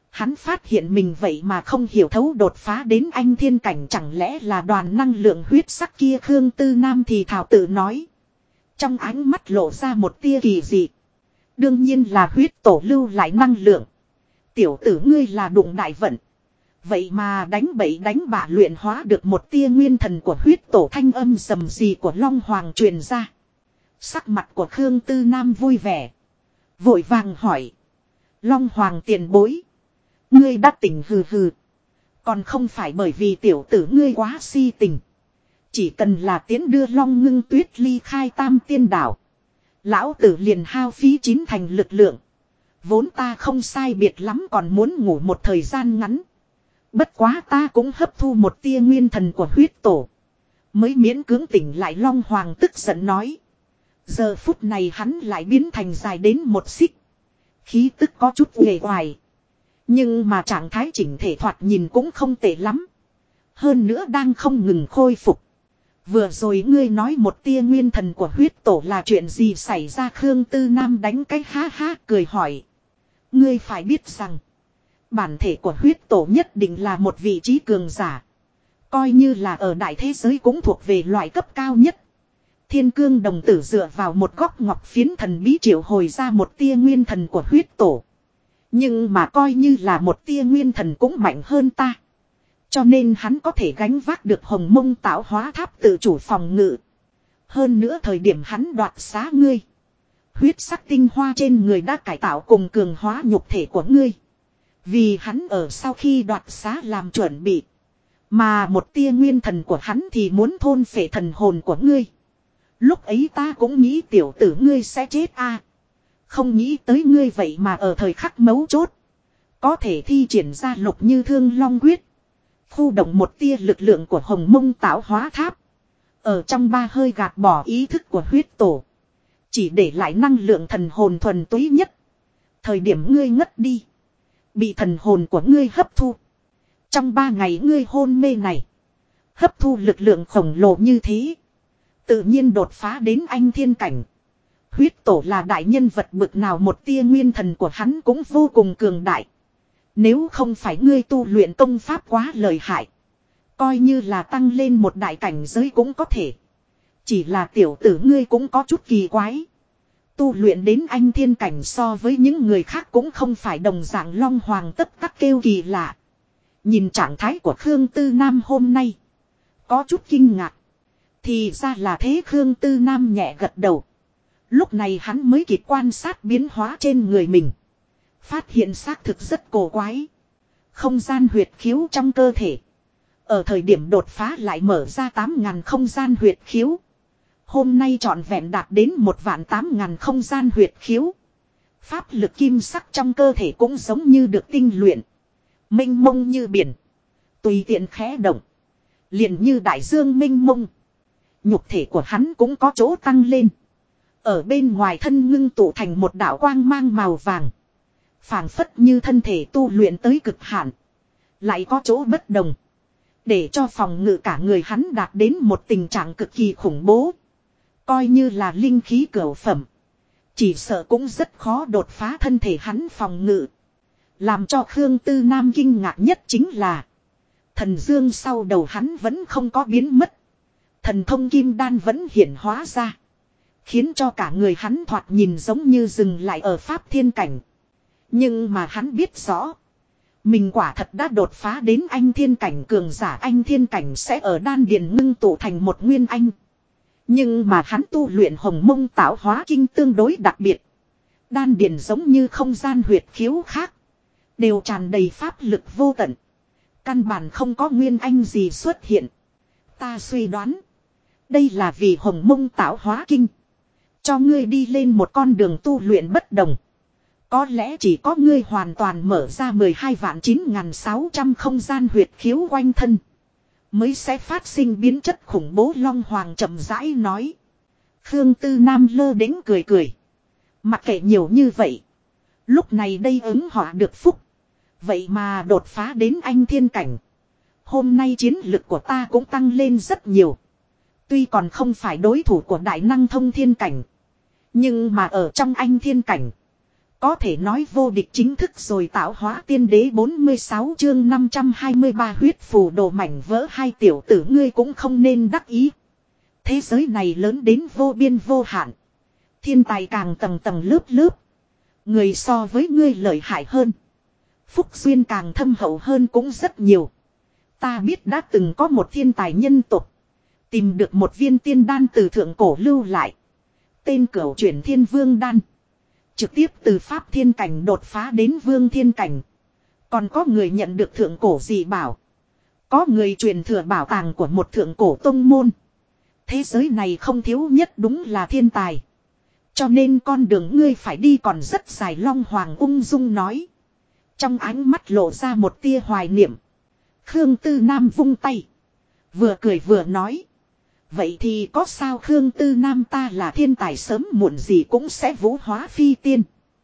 Hắn phát hiện mình vậy mà không hiểu thấu đột phá đến anh thiên cảnh, chẳng lẽ là đoàn năng lượng huyết sắc kia. Khương Tư Nam thì thảo tự nói. Trong ánh mắt lộ ra một tia kỳ dị. Đương nhiên là huyết tổ lưu lại năng lượng. Tiểu tử ngươi là đụng đại vận. Vậy mà đánh bậy đánh bạ luyện hóa được một tia nguyên thần của huyết tổ. Thanh âm rầm rì của Long Hoàng truyền ra. Sắc mặt của Khương Tư Nam vui vẻ. Vội vàng hỏi. Long Hoàng tiền bối. Ngươi đã tỉnh hừ hừ. Còn không phải bởi vì tiểu tử ngươi quá si tình. Chỉ cần là tiến đưa Long Ngưng Tuyết ly khai Tam Tiên Đảo. Lão tử liền hao phí 9 thành lực lượng. Vốn ta không sai biệt lắm còn muốn ngủ một thời gian ngắn. Bất quá ta cũng hấp thu một tia nguyên thần của huyết tổ. Mới miễn cưỡng tỉnh lại. Long Hoàng tức giận nói. Giờ phút này hắn lại biến thành dài đến một xích. Khí tức có chút uể oải. Nhưng mà trạng thái chỉnh thể thoạt nhìn cũng không tệ lắm. Hơn nữa đang không ngừng khôi phục. Vừa rồi ngươi nói một tia nguyên thần của huyết tổ là chuyện gì xảy ra? Khương Tư Nam đánh cái ha ha cười hỏi. Ngươi phải biết rằng. Bản thể của huyết tổ nhất định là một vị trí cường giả. Coi như là ở đại thế giới cũng thuộc về loại cấp cao nhất. Thiên Cương đồng tử dựa vào một góc ngọc phiến thần bí triệu hồi ra một tia nguyên thần của huyết tổ. Nhưng mà coi như là một tia nguyên thần cũng mạnh hơn ta. Cho nên hắn có thể gánh vác được Hồng Mông tạo hóa tháp tự chủ phòng ngự. Hơn nữa thời điểm hắn đoạt xá ngươi. Huyết sắc tinh hoa trên người đã cải tạo cùng cường hóa nhục thể của ngươi. Vì hắn ở sau khi đoạt xá làm chuẩn bị. Mà một tia nguyên thần của hắn thì muốn thôn phệ thần hồn của ngươi. Lúc ấy ta cũng nghĩ tiểu tử ngươi sẽ chết a. Không nghĩ tới ngươi vậy mà ở thời khắc mấu chốt. Có thể thi triển ra Lục Như Thương Long Quyết. Khu động một tia lực lượng của Hồng Mông tạo hóa tháp. Ở trong ba hơi gạt bỏ ý thức của huyết tổ. Chỉ để lại năng lượng thần hồn thuần túy nhất. Thời điểm ngươi ngất đi. Bị thần hồn của ngươi hấp thu. Trong 3 ngày ngươi hôn mê này. Hấp thu lực lượng khổng lồ như thế. Tự nhiên đột phá đến anh thiên cảnh. Huyết tổ là đại nhân vật bực nào, một tia nguyên thần của hắn cũng vô cùng cường đại. Nếu không phải ngươi tu luyện công pháp quá lợi hại. Coi như là tăng lên một đại cảnh giới cũng có thể. Chỉ là tiểu tử ngươi cũng có chút kỳ quái. Tu luyện đến anh thiên cảnh so với những người khác cũng không phải đồng dạng. Long Hoàng tất tắc kêu kỳ lạ. Nhìn trạng thái của Khương Tư Nam hôm nay. Có chút kinh ngạc. Thì ra là thế. Khương Tư Nam nhẹ gật đầu. Lúc này hắn mới kịp quan sát biến hóa trên người mình. Phát hiện xác thực rất cổ quái. Không gian huyệt khiếu trong cơ thể. Ở thời điểm đột phá lại mở ra 8.000 không gian huyệt khiếu. Hôm nay trọn vẹn đạt đến 1.800.000 không gian huyệt khiếu. Pháp lực kim sắc trong cơ thể cũng giống như được tinh luyện. Mênh mông như biển. Tùy tiện khẽ động. Liền như đại dương mênh mông. Nhục thể của hắn cũng có chỗ tăng lên. Ở bên ngoài thân ngưng tụ thành một đạo quang mang màu vàng. Phảng phất như thân thể tu luyện tới cực hạn. Lại có chỗ bất đồng. Để cho phòng ngự cả người hắn đạt đến một tình trạng cực kỳ khủng bố. Coi như là linh khí cửu phẩm. Chỉ sợ cũng rất khó đột phá thân thể hắn phòng ngự. Làm cho Khương Tư Nam kinh ngạc nhất chính là. Thần dương sau đầu hắn vẫn không có biến mất. Thần thông kim đan vẫn hiển hóa ra. Khiến cho cả người hắn thoạt nhìn giống như dừng lại ở pháp thiên cảnh. Nhưng mà hắn biết rõ. Mình quả thật đã đột phá đến anh thiên cảnh cường giả. Anh thiên cảnh sẽ ở đan điền ngưng tụ thành một nguyên anh. Nhưng mà hắn tu luyện Hồng Mông tạo hóa kinh tương đối đặc biệt. Đan điền giống như không gian huyệt khiếu khác. Đều tràn đầy pháp lực vô tận. Căn bản không có nguyên anh gì xuất hiện. Ta suy đoán. Đây là vì Hồng Mông tạo hóa kinh. Cho ngươi đi lên một con đường tu luyện bất đồng. Có lẽ chỉ có ngươi hoàn toàn mở ra 12.9.600 không gian huyệt khiếu quanh thân. Mới sẽ phát sinh biến chất khủng bố. Long Hoàng chậm rãi nói. Khương Tư Nam lơ đễnh cười cười. Mặc kệ nhiều như vậy. Lúc này đây ứng họa được phúc. Vậy mà đột phá đến anh thiên cảnh. Hôm nay chiến lực của ta cũng tăng lên rất nhiều. Tuy còn không phải đối thủ của đại năng thông thiên cảnh. Nhưng mà ở trong anh thiên cảnh. Có thể nói vô địch chính thức rồi tạo hóa tiên đế 46 chương 523 huyết phù đồ mảnh vỡ hai tiểu tử ngươi cũng không nên đắc ý. Thế giới này lớn đến vô biên vô hạn. Thiên tài càng tầng tầng lớp lớp. Người so với ngươi lợi hại hơn. Phúc duyên càng thâm hậu hơn cũng rất nhiều. Ta biết đã từng có một thiên tài nhân tộc. Tìm được một viên tiên đan từ thượng cổ lưu lại. Tên cửu chuyển thiên vương đan. Trực tiếp từ pháp thiên cảnh đột phá đến vương thiên cảnh. Còn có người nhận được thượng cổ dị bảo. Có người truyền thừa bảo tàng của một thượng cổ tông môn. Thế giới này không thiếu nhất đúng là thiên tài. Cho nên con đường ngươi phải đi còn rất dài. Long Hoàng ung dung nói. Trong ánh mắt lộ ra một tia hoài niệm. Khương Tư Nam vung tay. Vừa cười vừa nói. Vậy thì có sao Khương Tư Nam ta là thiên tài sớm muộn gì cũng sẽ vũ hóa phi tiên.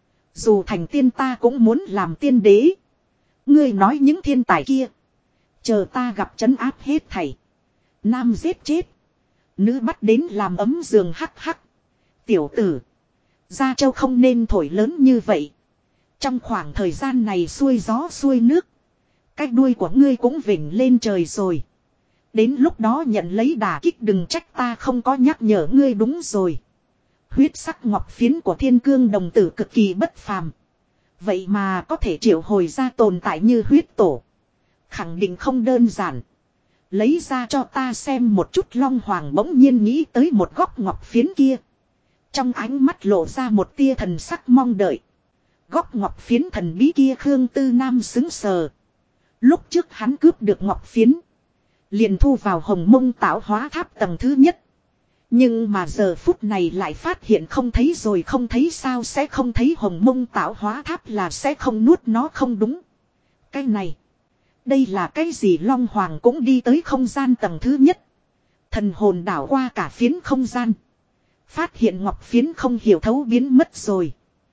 Dù thành tiên ta cũng muốn làm tiên đế. Ngươi nói những thiên tài kia. Chờ ta gặp trấn áp hết thảy. Nam giết chết. Nữ bắt đến làm ấm giường hắc hắc. Tiểu tử. Gia Châu không nên thổi lớn như vậy. Trong khoảng thời gian này xuôi gió xuôi nước. Cái đuôi của ngươi cũng vểnh lên trời rồi. Đến lúc đó nhận lấy đả kích đừng trách ta không có nhắc nhở ngươi đúng rồi. Huyết sắc ngọc phiến của thiên cương đồng tử cực kỳ bất phàm. Vậy mà có thể triệu hồi ra tồn tại như huyết tổ. Khẳng định không đơn giản. Lấy ra cho ta xem một chút. Long Hoàng bỗng nhiên nghĩ tới một góc ngọc phiến kia. Trong ánh mắt lộ ra một tia thần sắc mong đợi. Góc ngọc phiến thần bí kia Khương Tư Nam xứng sờ. Lúc trước hắn cướp được ngọc phiến. Liền thu vào Hồng Mông tạo hóa tháp tầng thứ nhất. Nhưng mà giờ phút này lại phát hiện không thấy rồi không thấy sao sẽ không thấy Hồng Mông tạo hóa tháp là sẽ không nuốt nó không đúng. Cái này. Đây là cái gì Long Hoàng cũng đi tới không gian tầng thứ nhất. Thần hồn đảo qua cả phiến không gian. Phát hiện ngọc phiến không hiểu thấu biến mất rồi.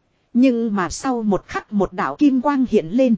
Nhưng mà sau một khắc một đạo kim quang hiện lên.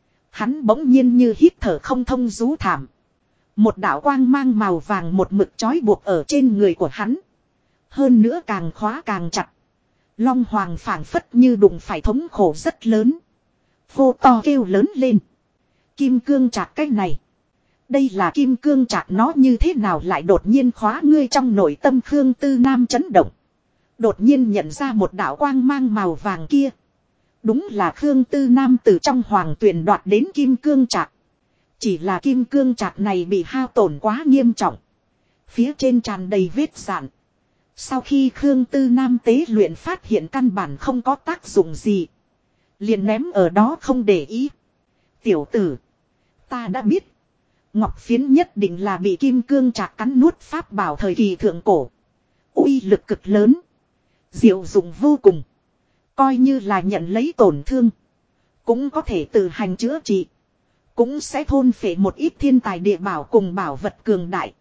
Hắn bỗng nhiên như hít thở không thông rú thảm. Một đạo quang mang màu vàng một mực trói buộc ở trên người của hắn. Hơn nữa càng khóa càng chặt. Long Hoàng phảng phất như đụng phải thống khổ rất lớn. Vô to kêu lớn lên. Kim cương trạc cái này. Đây là kim cương trạc nó như thế nào lại đột nhiên khóa ngươi trong nội tâm Khương Tư Nam chấn động. Đột nhiên nhận ra một đạo quang mang màu vàng kia. Đúng là Khương Tư Nam từ trong hoàng tuyền đoạt đến kim cương trạc. Chỉ là kim cương trạc này bị hao tổn quá nghiêm trọng. Phía trên tràn đầy vết rạn. Sau khi Khương Tư Nam tế luyện phát hiện căn bản không có tác dụng gì. Liền ném ở đó không để ý. Tiểu tử. Ta đã biết. Ngọc phiến nhất định là bị kim cương trạc cắn nuốt pháp bảo thời kỳ thượng cổ. Uy lực cực lớn. Diệu dụng vô cùng. Coi như là nhận lấy tổn thương. Cũng có thể tự hành chữa trị. Cũng sẽ thôn phệ một ít thiên tài địa bảo cùng bảo vật cường đại.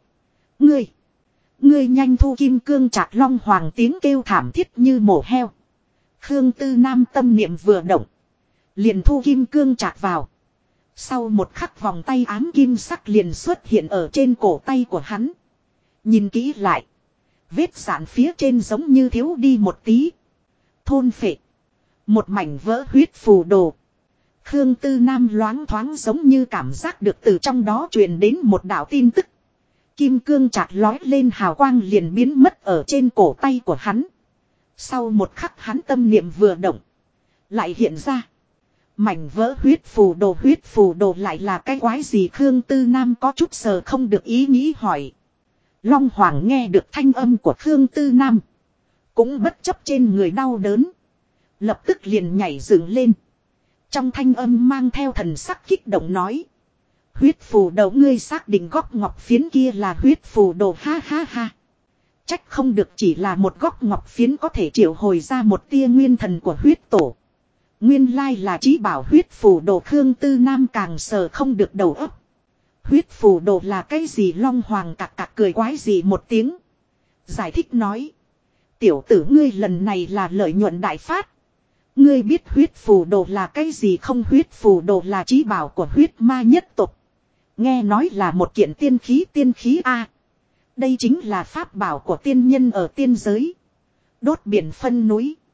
Ngươi nhanh thu kim cương trạc Long Hoàng tiếng kêu thảm thiết như mổ heo. Khương Tư Nam tâm niệm vừa động. Liền thu kim cương trạc vào. Sau một khắc vòng tay ám kim sắc liền xuất hiện ở trên cổ tay của hắn. Nhìn kỹ lại. Vết sạn phía trên giống như thiếu đi một tí. Thôn phệ. Một mảnh vỡ huyết phù đồ. Khương Tư Nam loáng thoáng giống như cảm giác được từ trong đó truyền đến một đạo tin tức. Kim cương chạc lói lên hào quang liền biến mất ở trên cổ tay của hắn. Sau một khắc hắn tâm niệm vừa động. Lại hiện ra. Mảnh vỡ huyết phù đồ lại là cái quái gì Khương Tư Nam có chút sờ không được ý nghĩ hỏi. Long Hoàng nghe được thanh âm của Khương Tư Nam. Cũng bất chấp trên người đau đớn. Lập tức liền nhảy dựng lên. Trong thanh âm mang theo thần sắc kích động nói. Huyết phù đồ ngươi xác định góc ngọc phiến kia là huyết phù đồ ha ha ha. Trách không được chỉ là một góc ngọc phiến có thể triệu hồi ra một tia nguyên thần của huyết tổ. Nguyên lai là chí bảo huyết phù đồ Khương Tư Nam càng sờ không được đầu óc. Huyết phù đồ là cái gì Long Hoàng cặc cặc cười quái gì một tiếng. Giải thích nói. Tiểu tử ngươi lần này là lợi nhuận đại phát. Ngươi biết huyết phù đồ là cái gì không huyết phù đồ là chí bảo của huyết ma nhất tộc. Nghe nói là một kiện tiên khí A. Đây chính là pháp bảo của tiên nhân ở tiên giới. Đốt biển phân núi.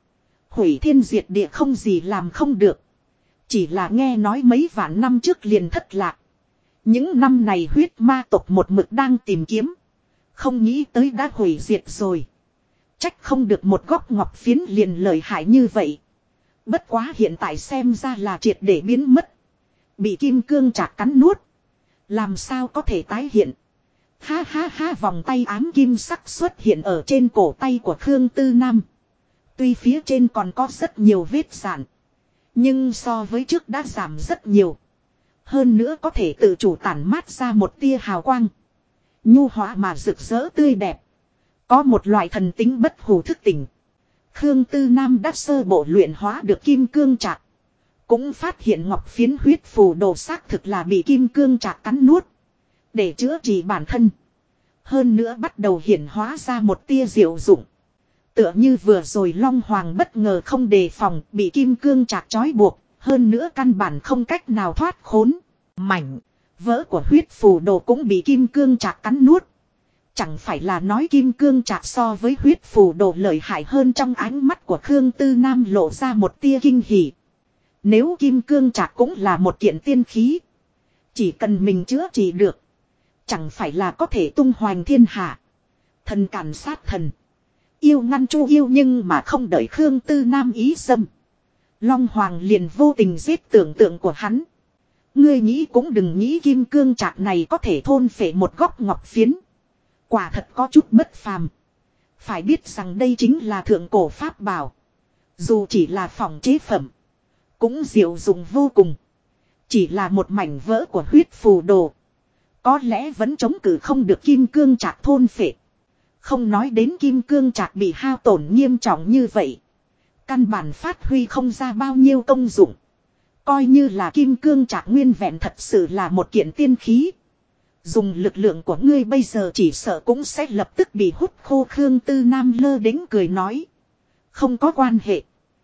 Hủy thiên diệt địa không gì làm không được. Chỉ là nghe nói mấy vạn năm trước liền thất lạc. Những năm này huyết ma tộc một mực đang tìm kiếm. Không nghĩ tới đã hủy diệt rồi. Trách không được một góc ngọc phiến liền lợi hại như vậy. Bất quá hiện tại xem ra là triệt để biến mất. Bị kim cương chạc cắn nuốt. Làm sao có thể tái hiện. Ha ha ha, vòng tay ám kim sắc xuất hiện ở trên cổ tay của Khương Tư Nam. Tuy phía trên còn có rất nhiều vết sạn. Nhưng so với trước đã giảm rất nhiều. Hơn nữa có thể tự chủ tản mát ra một tia hào quang. Nhu hóa mà rực rỡ tươi đẹp. Có một loại thần tính bất hủ thức tỉnh. Khương Tư Nam đã sơ bộ luyện hóa được kim cương trạc. Cũng phát hiện ngọc phiến huyết phù đồ xác thực là bị kim cương trạc cắn nuốt. Để chữa trị bản thân. Hơn nữa bắt đầu hiển hóa ra một tia diệu dụng. Tựa như vừa rồi Long Hoàng bất ngờ không đề phòng bị kim cương trạc trói buộc. Hơn nữa căn bản không cách nào thoát khốn. Mảnh vỡ của huyết phù đồ cũng bị kim cương trạc cắn nuốt. Chẳng phải là nói kim cương trạc so với huyết phù đồ lợi hại hơn. Trong ánh mắt của Khương Tư Nam lộ ra một tia kinh hỉ. Nếu kim cương trạc cũng là một kiện tiên khí. Chỉ cần mình chữa trị được. Chẳng phải là có thể tung hoành thiên hạ. Thần càn sát thần. Yêu ngăn chu yêu, nhưng mà không đợi Khương Tư Nam ý xâm. Long Hoàng liền vô tình giết tưởng tượng của hắn. Ngươi nghĩ cũng đừng nghĩ kim cương trạc này có thể thôn phệ một góc ngọc phiến. Quả thật có chút bất phàm. Phải biết rằng đây chính là thượng cổ pháp bảo. Dù chỉ là phòng chế phẩm. Cũng diệu dụng vô cùng. Chỉ là một mảnh vỡ của huyết phù đồ. Có lẽ vẫn chống cự không được kim cương trạc thôn phệ. Không nói đến kim cương trạc bị hao tổn nghiêm trọng như vậy. Căn bản phát huy không ra bao nhiêu công dụng. Coi như là kim cương trạc nguyên vẹn thật sự là một kiện tiên khí. Dùng lực lượng của ngươi bây giờ chỉ sợ cũng sẽ lập tức bị hút khô. Khương Tư Nam lơ đễnh cười nói. Không có quan hệ.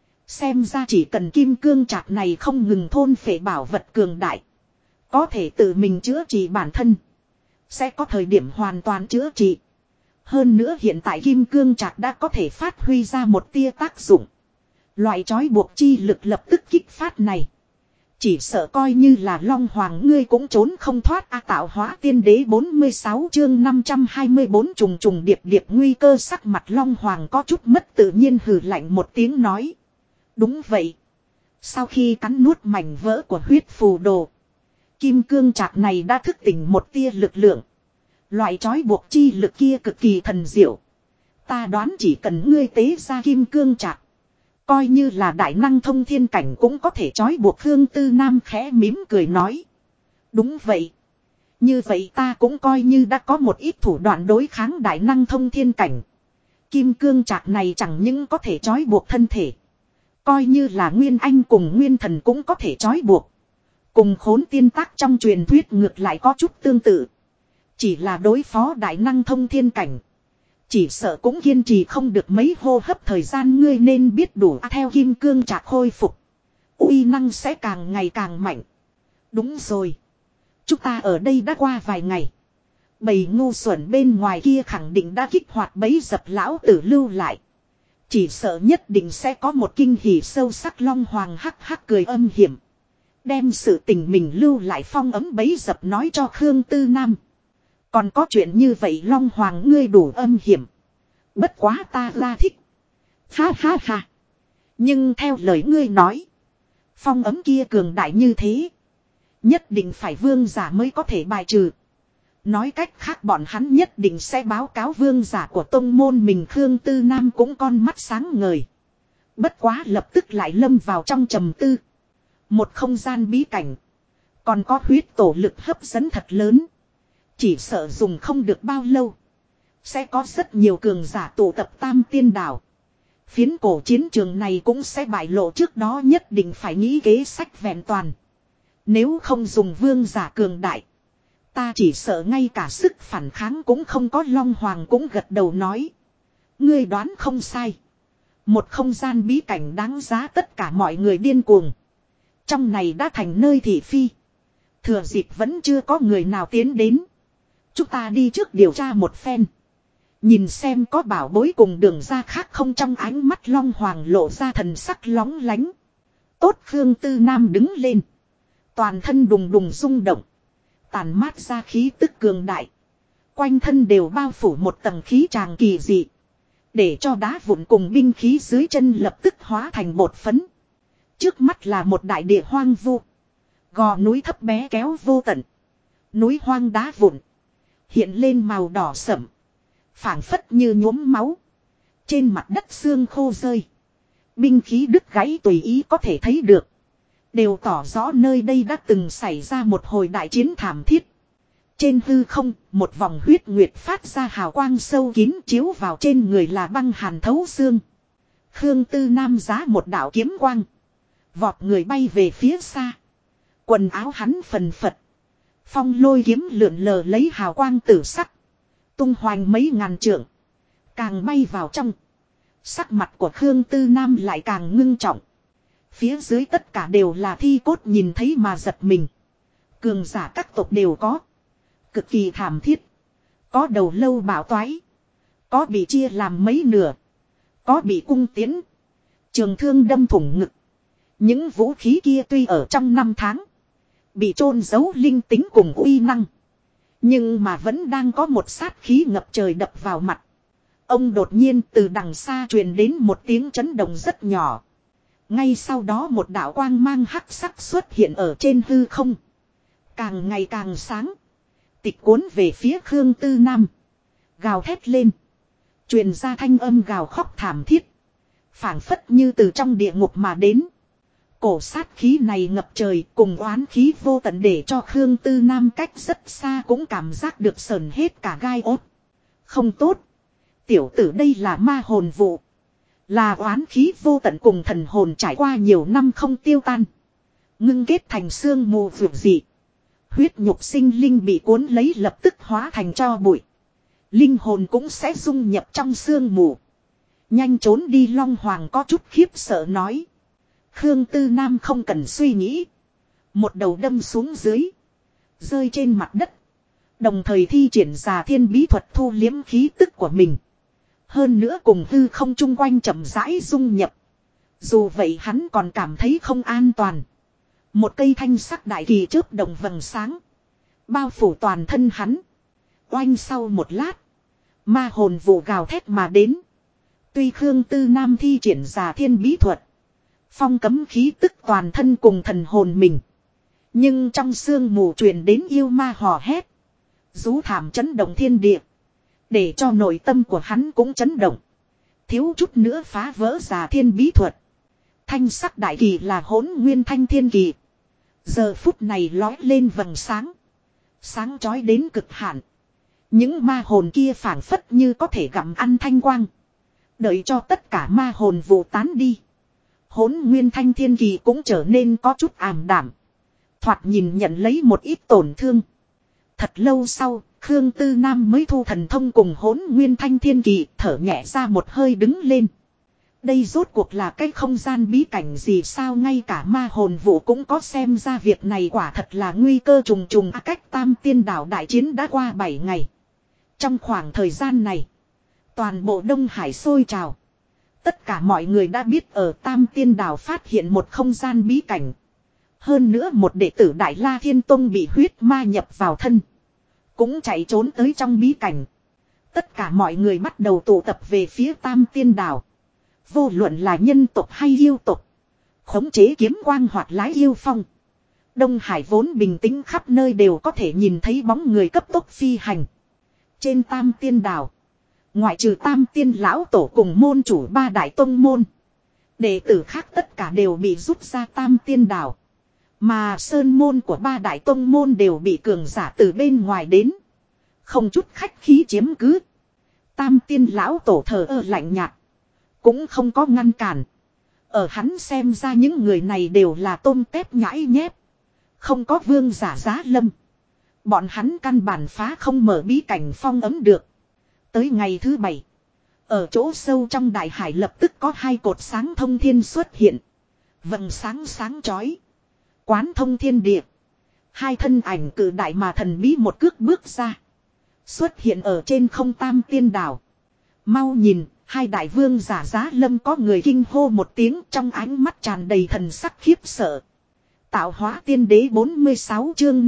Xem ra chỉ cần kim cương trạc này không ngừng thôn phệ bảo vật cường đại. Có thể tự mình chữa trị bản thân. Sẽ có thời điểm hoàn toàn chữa trị. Hơn nữa hiện tại kim cương trạc đã có thể phát huy ra một tia tác dụng. Loại trói buộc chi lực lập tức kích phát này. Chỉ sợ coi như là Long Hoàng ngươi cũng trốn không thoát. Tạo hóa tiên đế 46 chương 524 trùng trùng điệp điệp nguy cơ. Sắc mặt Long Hoàng có chút mất tự nhiên, hừ lạnh một tiếng nói. Đúng vậy. Sau khi cắn nuốt mảnh vỡ của huyết phù đồ. Kim cương trạc này đã thức tỉnh một tia lực lượng. Loại trói buộc chi lực kia cực kỳ thần diệu. Ta đoán chỉ cần ngươi tế ra kim cương trạc. Coi như là đại năng thông thiên cảnh cũng có thể trói buộc. Khương Tư Nam khẽ mỉm cười nói. Đúng vậy. Như vậy ta cũng coi như đã có một ít thủ đoạn đối kháng đại năng thông thiên cảnh. Kim cương trạc này chẳng những có thể trói buộc thân thể. Coi như là Nguyên Anh cùng Nguyên Thần cũng có thể trói buộc. Cùng Khốn Tiên Tác trong truyền thuyết ngược lại có chút tương tự. Chỉ là đối phó đại năng thông thiên cảnh. Chỉ sợ cũng kiên trì không được mấy hô hấp thời gian. Ngươi nên biết đủ theo kim cương trạc khôi phục. Uy năng sẽ càng ngày càng mạnh. Đúng rồi. Chúng ta ở đây đã qua vài ngày. Bầy ngu xuẩn bên ngoài kia khẳng định đã kích hoạt bấy dập lão tử lưu lại. Chỉ sợ nhất định sẽ có một kinh hỉ sâu sắc. Long Hoàng hắc hắc cười âm hiểm. Đem sự tình mình lưu lại phong ấm bấy dập nói cho Khương Tư Nam. Còn có chuyện như vậy Long Hoàng ngươi đủ âm hiểm. Bất quá ta ra thích. Ha ha ha. Nhưng theo lời ngươi nói. Phong ấm kia cường đại như thế. Nhất định phải vương giả mới có thể bài trừ. Nói cách khác bọn hắn nhất định sẽ báo cáo vương giả của tông môn mình. Khương Tư Nam cũng con mắt sáng ngời. Bất quá lập tức lại lâm vào trong trầm tư. Một không gian bí cảnh. Còn có huyết tổ lực hấp dẫn thật lớn. Chỉ sợ dùng không được bao lâu. Sẽ có rất nhiều cường giả tụ tập Tam Tiên Đảo. Phiến cổ chiến trường này cũng sẽ bại lộ, trước đó nhất định phải nghĩ kế sách vẹn toàn. Nếu không dùng vương giả cường đại. Ta chỉ sợ ngay cả sức phản kháng cũng không có. Long Hoàng cũng gật đầu nói. Ngươi đoán không sai. Một không gian bí cảnh đáng giá tất cả mọi người điên cuồng. Trong này đã thành nơi thị phi. Thừa dịp vẫn chưa có người nào tiến đến. Chúng ta đi trước điều tra một phen. Nhìn xem có bảo bối cùng đường ra khác không, trong ánh mắt Long Hoàng lộ ra thần sắc lóng lánh. Tốt, Khương Tư Nam đứng lên. Toàn thân đùng đùng rung động. Tàn mát ra khí tức cường đại. Quanh thân đều bao phủ một tầng khí tràng kỳ dị. Để cho đá vụn cùng binh khí dưới chân lập tức hóa thành bột phấn. Trước mắt là một đại địa hoang vu. Gò núi thấp bé kéo vô tận. Núi hoang đá vụn. Hiện lên màu đỏ sẫm. Phảng phất như nhuốm máu. Trên mặt đất xương khô rơi. Binh khí đứt gãy tùy ý có thể thấy được. Đều tỏ rõ nơi đây đã từng xảy ra một hồi đại chiến thảm thiết. Trên hư không, một vòng huyết nguyệt phát ra hào quang sâu kín chiếu vào trên người là băng hàn thấu xương. Khương Tư Nam giá một đạo kiếm quang. Vọt người bay về phía xa. Quần áo hắn phần phật. Phong lôi kiếm lượn lờ lấy hào quang tử sắc. Tung hoành mấy ngàn trượng. Càng bay vào trong. Sắc mặt của Khương Tư Nam lại càng ngưng trọng. Phía dưới tất cả đều là thi cốt, nhìn thấy mà giật mình. Cường giả các tộc đều có. Cực kỳ thảm thiết. Có đầu lâu bảo toái. Có bị chia làm mấy nửa. Có bị cung tiến. Trường thương đâm thủng ngực. Những vũ khí kia tuy ở trong năm tháng. Bị chôn giấu linh tính cùng uy năng. Nhưng mà vẫn đang có một sát khí ngập trời đập vào mặt. Ông đột nhiên từ đằng xa truyền đến một tiếng chấn động rất nhỏ. Ngay sau đó một đạo quang mang hắc sắc xuất hiện ở trên hư không. Càng ngày càng sáng. Tịch cuốn về phía Khương Tư Nam. Gào thét lên. Truyền ra thanh âm gào khóc thảm thiết. Phảng phất như từ trong địa ngục mà đến. Cổ sát khí này ngập trời cùng oán khí vô tận để cho Khương Tư Nam cách rất xa cũng cảm giác được sờn hết cả gai ốt. Không tốt. Tiểu tử đây là ma hồn vụ. Là oán khí vô tận cùng thần hồn trải qua nhiều năm không tiêu tan. Ngưng kết thành xương mù vượt dị. Huyết nhục sinh linh bị cuốn lấy lập tức hóa thành tro bụi. Linh hồn cũng sẽ dung nhập trong xương mù. Nhanh trốn đi, Long Hoàng có chút khiếp sợ nói. Khương Tư Nam không cần suy nghĩ. Một đầu đâm xuống dưới. Rơi trên mặt đất. Đồng thời thi triển ra thiên bí thuật thu liếm khí tức của mình. Hơn nữa cùng hư không chung quanh chậm rãi dung nhập. Dù vậy hắn còn cảm thấy không an toàn. Một cây thanh sắc đại kỳ chớp động vầng sáng. Bao phủ toàn thân hắn. Oanh sau một lát. Ma hồn vụ gào thét mà đến. Tuy Khương Tư Nam thi triển ra thiên bí thuật. Phong cấm khí tức toàn thân cùng thần hồn mình. Nhưng trong sương mù truyền đến yêu ma hò hét. Rú thảm chấn động thiên địa. Để cho nội tâm của hắn cũng chấn động. Thiếu chút nữa phá vỡ ra thiên bí thuật. Thanh sắc đại kỳ là Hỗn Nguyên Thanh Thiên Kỳ. Giờ phút này lói lên vầng sáng. Sáng chói đến cực hạn. Những ma hồn kia phảng phất như có thể gặm ăn thanh quang. Đợi cho tất cả ma hồn vụ tán đi. Hỗn Nguyên Thanh Thiên Kỳ cũng trở nên có chút ảm đạm. Thoạt nhìn nhận lấy một ít tổn thương. Thật lâu sau, Khương Tư Nam mới thu thần thông cùng Hỗn Nguyên Thanh Thiên Kỳ, thở nhẹ ra một hơi đứng lên. Đây rốt cuộc là cái không gian bí cảnh gì sao, ngay cả ma hồn vụ cũng có, xem ra việc này quả thật là nguy cơ trùng trùng. Cách Tam Tiên Đảo đại chiến đã qua 7 ngày. Trong khoảng thời gian này, toàn bộ Đông Hải sôi trào. Tất cả mọi người đã biết ở Tam Tiên Đảo phát hiện một không gian bí cảnh. Hơn nữa một đệ tử Đại La Thiên Tông bị huyết ma nhập vào thân. Cũng chạy trốn tới trong bí cảnh. Tất cả mọi người bắt đầu tụ tập về phía Tam Tiên Đảo. Vô luận là nhân tộc hay yêu tộc. Khống chế kiếm quang hoặc lái yêu phong. Đông Hải vốn bình tĩnh, khắp nơi đều có thể nhìn thấy bóng người cấp tốc phi hành. Trên Tam Tiên Đảo, ngoại trừ Tam Tiên Lão Tổ cùng môn chủ 3 đại tông môn, đệ tử khác tất cả đều bị rút ra Tam Tiên Đảo. Mà sơn môn của 3 đại tông môn đều bị cường giả từ bên ngoài đến. Không chút khách khí chiếm cứ. Tam Tiên Lão Tổ thờ ơ lạnh nhạt. Cũng không có ngăn cản. Ở hắn xem ra những người này đều là tôm tép nhãi nhép. Không có vương giả giá lâm. Bọn hắn căn bản phá không mở bí cảnh phong ấm được. Tới ngày thứ 7. Ở chỗ sâu trong đại hải lập tức có 2 cột sáng thông thiên xuất hiện. Vầng sáng sáng chói. Quán thông thiên địa. 2 thân ảnh cự đại mà thần bí một cước bước ra. Xuất hiện ở trên không Tam Tiên Đảo. Mau nhìn, hai đại vương giả giá lâm có người kinh hô một tiếng trong ánh mắt tràn đầy thần sắc khiếp sợ. Tạo hóa tiên đế 46 chương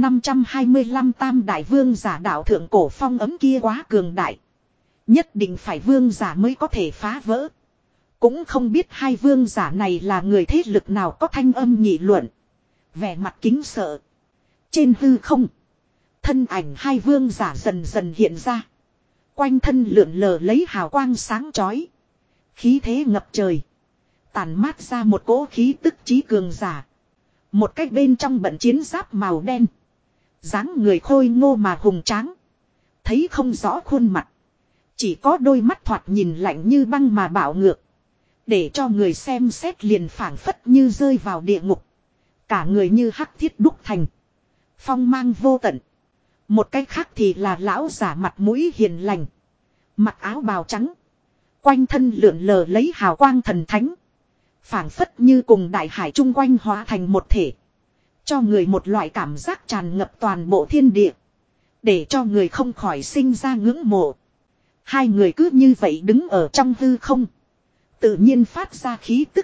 525 tam đại vương giả đạo thượng cổ phong ấm kia quá cường đại. Nhất định phải vương giả mới có thể phá vỡ. Cũng không biết hai vương giả này là người thế lực nào có thanh âm nghị luận. Vẻ mặt kính sợ. Trên hư không. Thân ảnh hai vương giả dần dần hiện ra. Quanh thân lượn lờ lấy hào quang sáng chói. Khí thế ngập trời. Tàn mát ra một cỗ khí tức trí cường giả. Một cách bên trong bận chiến giáp màu đen. Dáng người khôi ngô mà hùng tráng. Thấy không rõ khuôn mặt. Chỉ có đôi mắt thoạt nhìn lạnh như băng mà bạo ngược. Để cho người xem xét liền phảng phất như rơi vào địa ngục. Cả người như hắc thiết đúc thành. Phong mang vô tận. Một cách khác thì là lão giả mặt mũi hiền lành. Mặc áo bào trắng. Quanh thân lượn lờ lấy hào quang thần thánh. Phảng phất như cùng đại hải chung quanh hóa thành một thể. Cho người một loại cảm giác tràn ngập toàn bộ thiên địa. Để cho người không khỏi sinh ra ngưỡng mộ. Hai người cứ như vậy đứng ở trong hư không. Tự nhiên phát ra khí tức.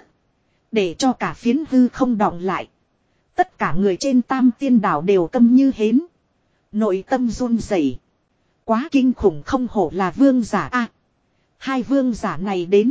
Để cho cả phiến hư không đọng lại. Tất cả người trên Tam Tiên Đảo đều câm như hến. Nội tâm run rẩy. Quá kinh khủng, không hổ là vương giả a. Hai vương giả này đến.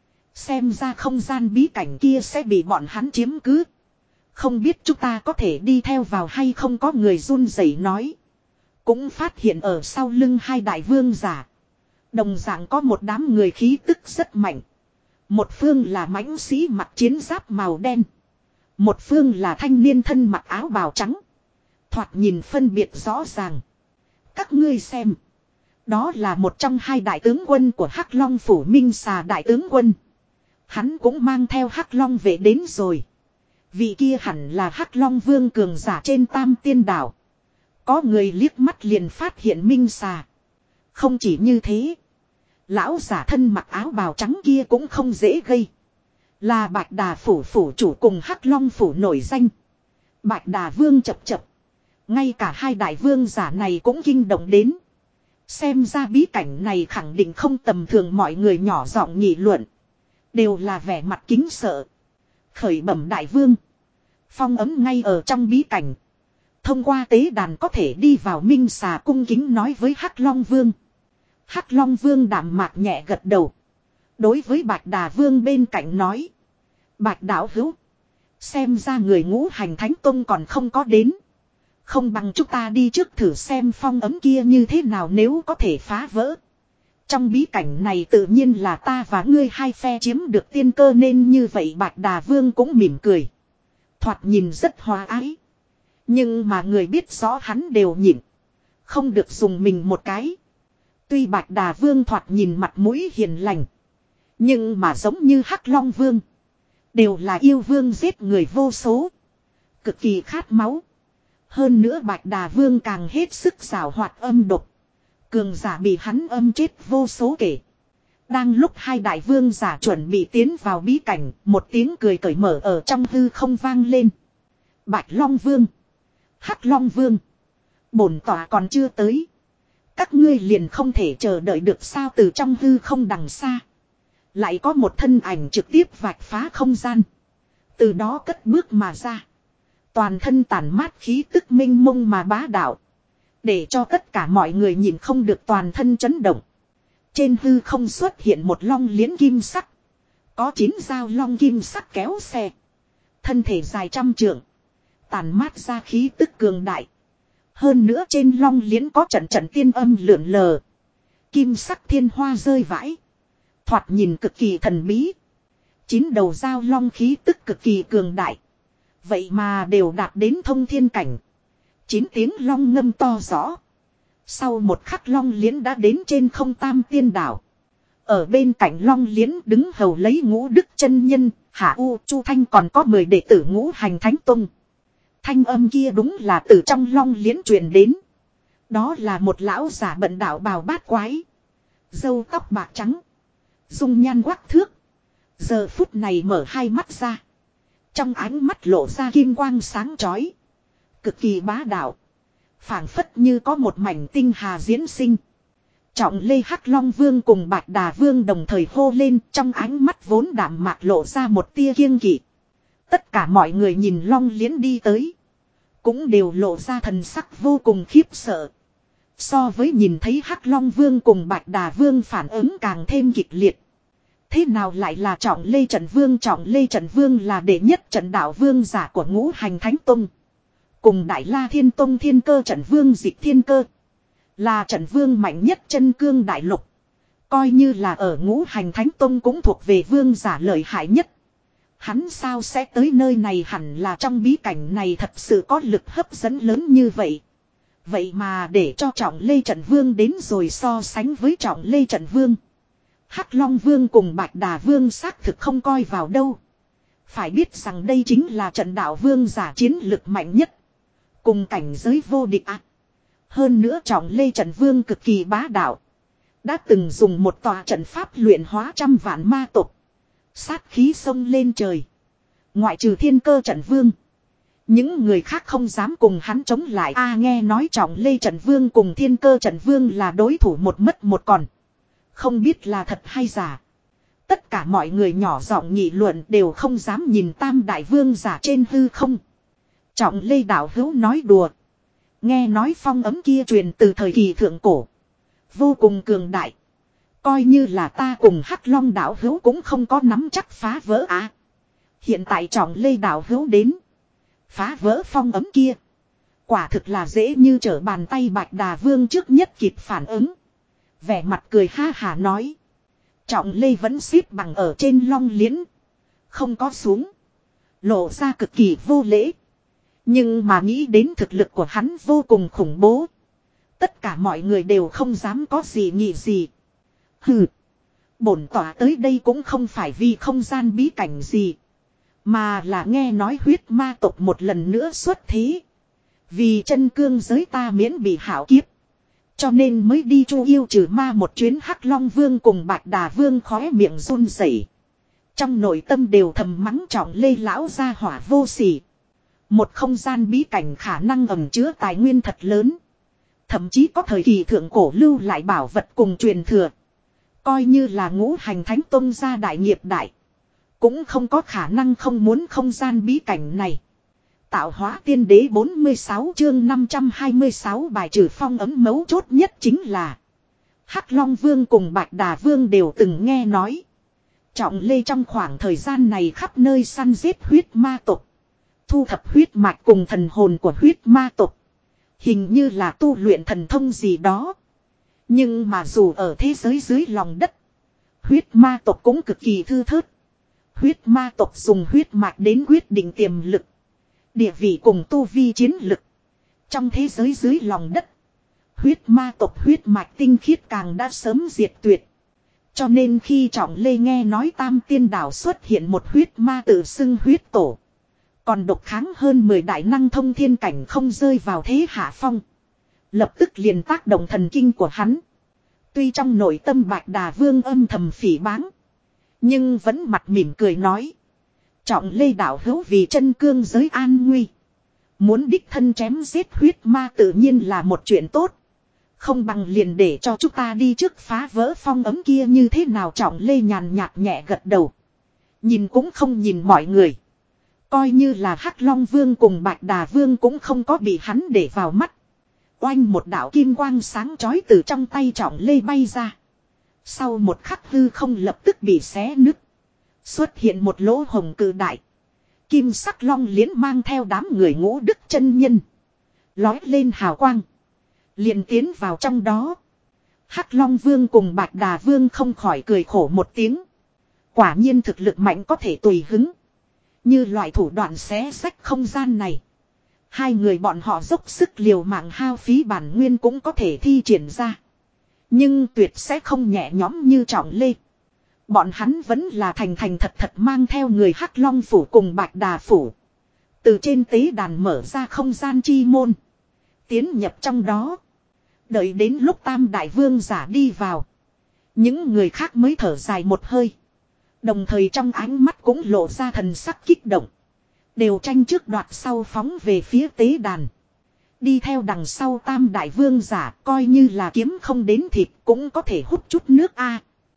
Xem ra không gian bí cảnh kia sẽ bị bọn hắn chiếm cứ. Không biết chúng ta có thể đi theo vào hay không, có người run rẩy nói. Cũng phát hiện ở sau lưng hai đại vương giả. Đồng dạng có một đám người khí tức rất mạnh. Một phương là mãnh sĩ mặc chiến giáp màu đen. Một phương là thanh niên thân mặc áo bào trắng. Thoạt nhìn phân biệt rõ ràng. Các ngươi xem. Đó là một trong hai đại tướng quân của Hắc Long Phủ, Minh Xà đại tướng quân. Hắn cũng mang theo Hắc Long về đến rồi. Vị kia hẳn là Hắc Long Vương cường giả trên Tam Tiên Đảo. Có người liếc mắt liền phát hiện Minh Xà. Không chỉ như thế. Lão giả thân mặc áo bào trắng kia cũng không dễ gây. Là Bạch Đà Phủ phủ chủ cùng Hắc Long Phủ nổi danh. Bạch Đà Vương chập chập. Ngay cả hai đại vương giả này cũng kinh động đến. Xem ra bí cảnh này khẳng định không tầm thường, mọi người nhỏ giọng nghị luận. Đều là vẻ mặt kính sợ. Khởi bẩm đại vương. Phong ấm ngay ở trong bí cảnh. Thông qua tế đàn có thể đi vào. Minh Xà cung kính nói với Hắc Long Vương. Hắc Long Vương đạm mạc nhẹ gật đầu. Đối với Bạch Đà Vương bên cạnh nói. Bạch đạo hữu. Xem ra người Ngũ Hành Thánh Tông còn không có đến. Không bằng chúng ta đi trước thử xem phong ấm kia như thế nào, nếu có thể phá vỡ. Trong bí cảnh này tự nhiên là ta và ngươi hai phe chiếm được tiên cơ, nên như vậy. Bạch Đà Vương cũng mỉm cười. Thoạt nhìn rất hòa ái. Nhưng mà người biết rõ hắn đều nhịn. Không được dùng mình một cái. Tuy Bạch Đà Vương thoạt nhìn mặt mũi hiền lành. Nhưng mà giống như Hắc Long Vương. Đều là yêu vương giết người vô số. Cực kỳ khát máu. Hơn nữa Bạch Đà Vương càng hết sức xảo hoạt âm độc. Cường giả bị hắn âm chết vô số kể. Đang lúc hai đại vương giả chuẩn bị tiến vào bí cảnh, một tiếng cười cởi mở ở trong hư không vang lên. Bạch Long Vương, Hắc Long Vương, bổn tọa còn chưa tới. Các ngươi liền không thể chờ đợi được sao? Từ trong hư không đằng xa. Lại có một thân ảnh trực tiếp vạch phá không gian. Từ đó cất bước mà ra. Toàn thân tản mát khí tức minh mông mà bá đạo. Để cho tất cả mọi người nhìn không được toàn thân chấn động. Trên hư không xuất hiện một long liễn kim sắc. Có 9 dao long kim sắc kéo xe. Thân thể dài 100 trượng. Tản mát ra khí tức cường đại. Hơn nữa trên long liễn có trận trận tiên âm lượn lờ. Kim sắc thiên hoa rơi vãi. Thoạt nhìn cực kỳ thần bí. 9 đầu dao long khí tức cực kỳ cường đại. Vậy mà đều đạt đến thông thiên cảnh. 9 tiếng long ngâm to rõ. Sau một khắc long liễn đã đến trên không Tam Tiên Đảo. Ở bên cạnh long liễn đứng hầu lấy Ngũ Đức chân nhân, Hạ U Chu Thanh, còn có 10 đệ tử Ngũ Hành Thánh Tông. Thanh âm kia đúng là từ trong long liễn truyền đến. Đó là một lão giả bận đạo bào bát quái. Râu tóc bạc trắng. Dung nhan quắc thước. Giờ phút này mở hai mắt ra. Trong ánh mắt lộ ra kim quang sáng chói. Cực kỳ bá đạo. Phảng phất như có một mảnh tinh hà diễn sinh. Trọng Lê Hắc Long Vương cùng Bạch Đà Vương đồng thời hô lên, trong ánh mắt vốn đạm mạc lộ ra một tia kiêng kỵ. Tất cả mọi người nhìn Long Liễn đi tới, cũng đều lộ ra thần sắc vô cùng khiếp sợ. So với nhìn thấy Hắc Long Vương cùng Bạch Đà Vương phản ứng càng thêm kịch liệt. Thế nào lại là Trọng Lê Trận Vương? Trọng Lê Trận Vương là đệ nhất trận đạo vương giả của Ngũ Hành Thánh Tông. Cùng Đại La Thiên Tông Thiên Cơ Trận Vương Dịch Thiên Cơ. Là trận vương mạnh nhất chân cương đại lục. Coi như là ở Ngũ Hành Thánh Tông cũng thuộc về vương giả lợi hại nhất. Hắn sao sẽ tới nơi này? Hẳn là trong bí cảnh này thật sự có lực hấp dẫn lớn như vậy. Vậy mà để cho Trọng Lê Trận Vương đến rồi, so sánh với Trọng Lê Trận Vương, Hắc Long Vương cùng Bạch Đà Vương xác thực không coi vào đâu. Phải biết rằng đây chính là trận đạo vương giả chiến lực mạnh nhất. Cùng cảnh giới vô địch ạ. Hơn nữa Trọng Lê Trận Vương cực kỳ bá đạo. Đã từng dùng một tòa trận pháp luyện hóa trăm vạn ma tộc. Sát khí sông lên trời. Ngoại trừ Thiên Cơ Trận Vương, những người khác không dám cùng hắn chống lại. Nghe nói Trọng Lê Trận Vương cùng Thiên Cơ Trận Vương là đối thủ một mất một còn. Không biết là thật hay giả. Tất cả mọi người nhỏ giọng nghị luận, đều không dám nhìn tam đại vương giả trên hư không. Trọng Lê đạo hữu nói đùa. Nghe nói phong ấm kia truyền từ thời kỳ thượng cổ, vô cùng cường đại. Coi như là ta cùng Hắc Long đạo hữu cũng không có nắm chắc phá vỡ á. Hiện tại Trọng Lê đạo hữu đến, phá vỡ phong ấm kia, quả thực là dễ như trở bàn tay. Bạch Đà Vương trước nhất kịp phản ứng, vẻ mặt cười ha hả nói. Trọng Lê vẫn xếp bằng ở trên Long Liễn, không có xuống, lộ ra cực kỳ vô lễ. Nhưng mà nghĩ đến thực lực của hắn vô cùng khủng bố, tất cả mọi người đều không dám có gì nghĩ gì. Hừ, bổn tỏa tới đây cũng không phải vì không gian bí cảnh gì, mà là nghe nói huyết ma tộc một lần nữa xuất thế. Vì chân cương giới ta miễn bị hảo kiếp, cho nên mới đi chu yêu trừ ma một chuyến. Hắc Long Vương cùng Bạch Đà Vương khóe miệng run rẩy, trong nội tâm đều thầm mắng Trọng Lê lão gia hỏa vô sỉ. Một không gian bí cảnh khả năng ẩn chứa tài nguyên thật lớn, thậm chí có thời kỳ thượng cổ lưu lại bảo vật cùng truyền thừa. Coi như là Ngũ Hành Thánh Tông gia đại nghiệp đại, cũng không có khả năng không muốn không gian bí cảnh này. Tạo hóa tiên đế 46 chương 526 bài trừ phong ấm. Mấu chốt nhất chính là Hắc Long Vương cùng Bạch Đà Vương đều từng nghe nói Trọng Lê trong khoảng thời gian này khắp nơi săn giết huyết ma tộc, thu thập huyết mạch cùng thần hồn của huyết ma tộc, hình như là tu luyện thần thông gì đó. Nhưng mà dù ở thế giới dưới lòng đất, huyết ma tộc cũng cực kỳ thư thớt. Huyết ma tộc dùng huyết mạch đến quyết định tiềm lực, địa vị cùng tu vi chiến lực. Trong thế giới dưới lòng đất, huyết ma tộc huyết mạch tinh khiết càng đã sớm diệt tuyệt. Cho nên khi Trọng Lê nghe nói Tam Tiên Đảo xuất hiện một huyết ma tự xưng huyết tổ, còn độc kháng hơn 10 đại năng thông thiên cảnh không rơi vào thế hạ phong, lập tức liền tác động thần kinh của hắn. Tuy trong nội tâm Bạch Đà Vương âm thầm phỉ báng, nhưng vẫn mặt mỉm cười nói. Trọng Lê đạo hữu vì chân cương giới an nguy, muốn đích thân chém giết huyết ma tự nhiên là một chuyện tốt. Không bằng liền để cho chúng ta đi trước phá vỡ phong ấm kia như thế nào? Trọng Lê nhàn nhạt nhẹ gật đầu, nhìn cũng không nhìn mọi người. Coi như là Hắc Long Vương cùng Bạch Đà Vương cũng không có bị hắn để vào mắt. Oanh, một đạo kim quang sáng chói từ trong tay Trọng Lê bay ra. Sau một khắc hư không lập tức bị xé nứt, xuất hiện một lỗ hồng cự đại. Kim sắc Long Liễn mang theo đám người Ngũ Đức chân nhân, lói lên hào quang, liền tiến vào trong đó. Hắc Long Vương cùng Bạch Đà Vương không khỏi cười khổ một tiếng. Quả nhiên thực lực mạnh có thể tùy hứng. Như loại thủ đoạn xé xách không gian này, hai người bọn họ dốc sức liều mạng hao phí bản nguyên cũng có thể thi triển ra. Nhưng tuyệt sẽ không nhẹ nhõm như Trọng Lê. Bọn hắn vẫn là thành thành thật thật mang theo người Hắc Long Phủ cùng Bạch Đà Phủ, từ trên tế đàn mở ra không gian chi môn, tiến nhập trong đó. Đợi đến lúc Tam Đại Vương giả đi vào, những người khác mới thở dài một hơi. Đồng thời trong ánh mắt cũng lộ ra thần sắc kích động, đều tranh trước đoạt sau phóng về phía tế đàn. Đi theo đằng sau tam đại vương giả coi như là kiếm không đến thịt cũng có thể hút chút nước a.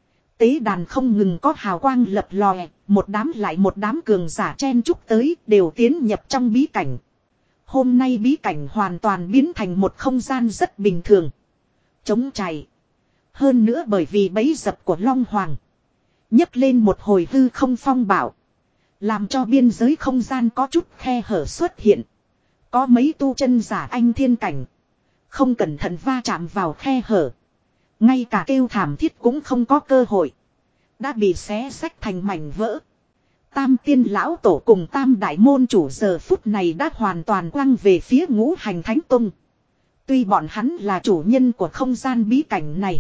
Tế đàn không ngừng có hào quang lập lòe, một đám lại một đám cường giả chen chúc tới đều tiến nhập trong bí cảnh. Hôm nay bí cảnh hoàn toàn biến thành một không gian rất bình thường. Trống trải. Hơn nữa bởi vì bẫy dập của Long Hoàng. Nhấc lên một hồi hư không phong bạo. Làm cho biên giới không gian có chút khe hở xuất hiện. Có mấy tu chân giả anh thiên cảnh. Không cẩn thận va chạm vào khe hở. Ngay cả kêu thảm thiết cũng không có cơ hội. Đã bị xé xách thành mảnh vỡ. Tam tiên lão tổ cùng tam đại môn chủ giờ phút này đã hoàn toàn quăng về phía ngũ hành thánh tông. Tuy bọn hắn là chủ nhân của không gian bí cảnh này.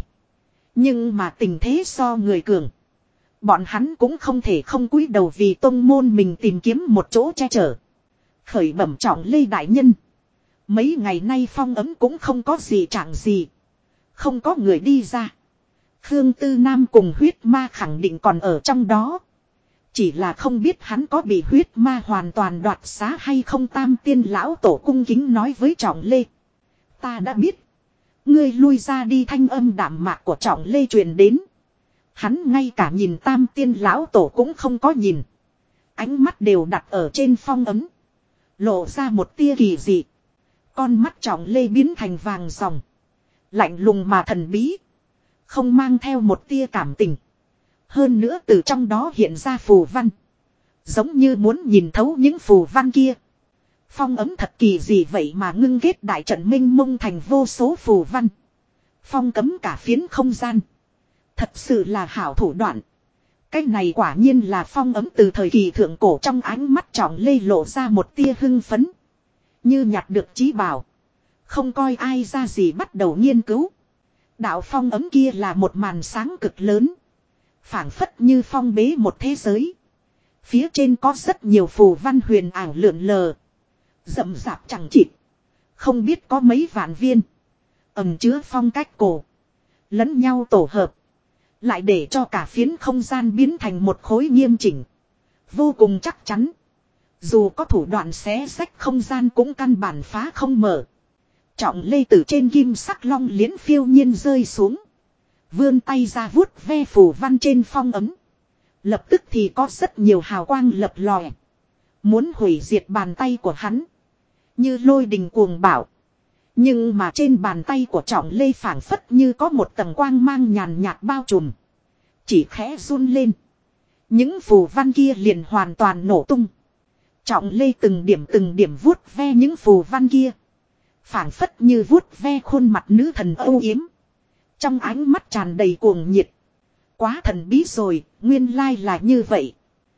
Nhưng mà tình thế so người cường. Bọn hắn cũng không thể không cúi đầu vì tông môn mình tìm kiếm một chỗ che chở. Khởi bẩm trọng Lê đại nhân. Mấy ngày nay phong ấm cũng không có gì trạng gì. Không có người đi ra. Khương Tư Nam cùng huyết ma khẳng định còn ở trong đó. Chỉ là không biết hắn có bị huyết ma hoàn toàn đoạt xá hay không. Tam tiên lão tổ cung kính nói với Trọng Lê. Ta đã biết. Ngươi lui ra đi. Thanh âm đạm mạc của Trọng Lê truyền đến. Hắn ngay cả nhìn tam tiên lão tổ cũng không có nhìn. Ánh mắt đều đặt ở trên phong ấm. Lộ ra một tia kỳ dị. Con mắt Trọng Lê biến thành vàng ròng. Lạnh lùng mà thần bí. Không mang theo một tia cảm tình. Hơn nữa từ trong đó hiện ra phù văn. Giống như muốn nhìn thấu những phù văn kia. Phong ấm thật kỳ gì vậy mà ngưng kết đại trận minh mông thành vô số phù văn. Phong cấm cả phiến không gian. Thật sự là hảo thủ đoạn. Cái này quả nhiên là phong ấm từ thời kỳ thượng cổ. Trong ánh mắt Trọng Lê lộ ra một tia hưng phấn. Như nhặt được chí bảo. Không coi ai ra gì bắt đầu nghiên cứu. Đạo phong ấm kia là một màn sáng cực lớn. Phảng phất như phong bế một thế giới. Phía trên có rất nhiều phù văn huyền ảo lượn lờ. Rậm rạp chẳng chịt. Không biết có mấy vạn viên. Ẩn chứa phong cách cổ. Lẫn nhau tổ hợp. Lại để cho cả phiến không gian biến thành một khối nghiêm chỉnh. Vô cùng chắc chắn. Dù có thủ đoạn xé rách không gian cũng căn bản phá không mở. Trọng Lê từ trên kim sắc long liễn phiêu nhiên rơi xuống. Vươn tay ra vuốt ve phù văn trên phong ấm. Lập tức thì có rất nhiều hào quang lập lòe. Muốn hủy diệt bàn tay của hắn. Như lôi đình cuồng bạo. Nhưng mà trên bàn tay của Trọng Lê phảng phất như có một tầng quang mang nhàn nhạt bao trùm. Chỉ khẽ run lên. Những phù văn kia liền hoàn toàn nổ tung. Trọng Lê từng điểm vuốt ve những phù văn kia. Phảng phất như vuốt ve khuôn mặt nữ thần âu yếm. Trong ánh mắt tràn đầy cuồng nhiệt. Quá thần bí rồi, nguyên lai là như vậy.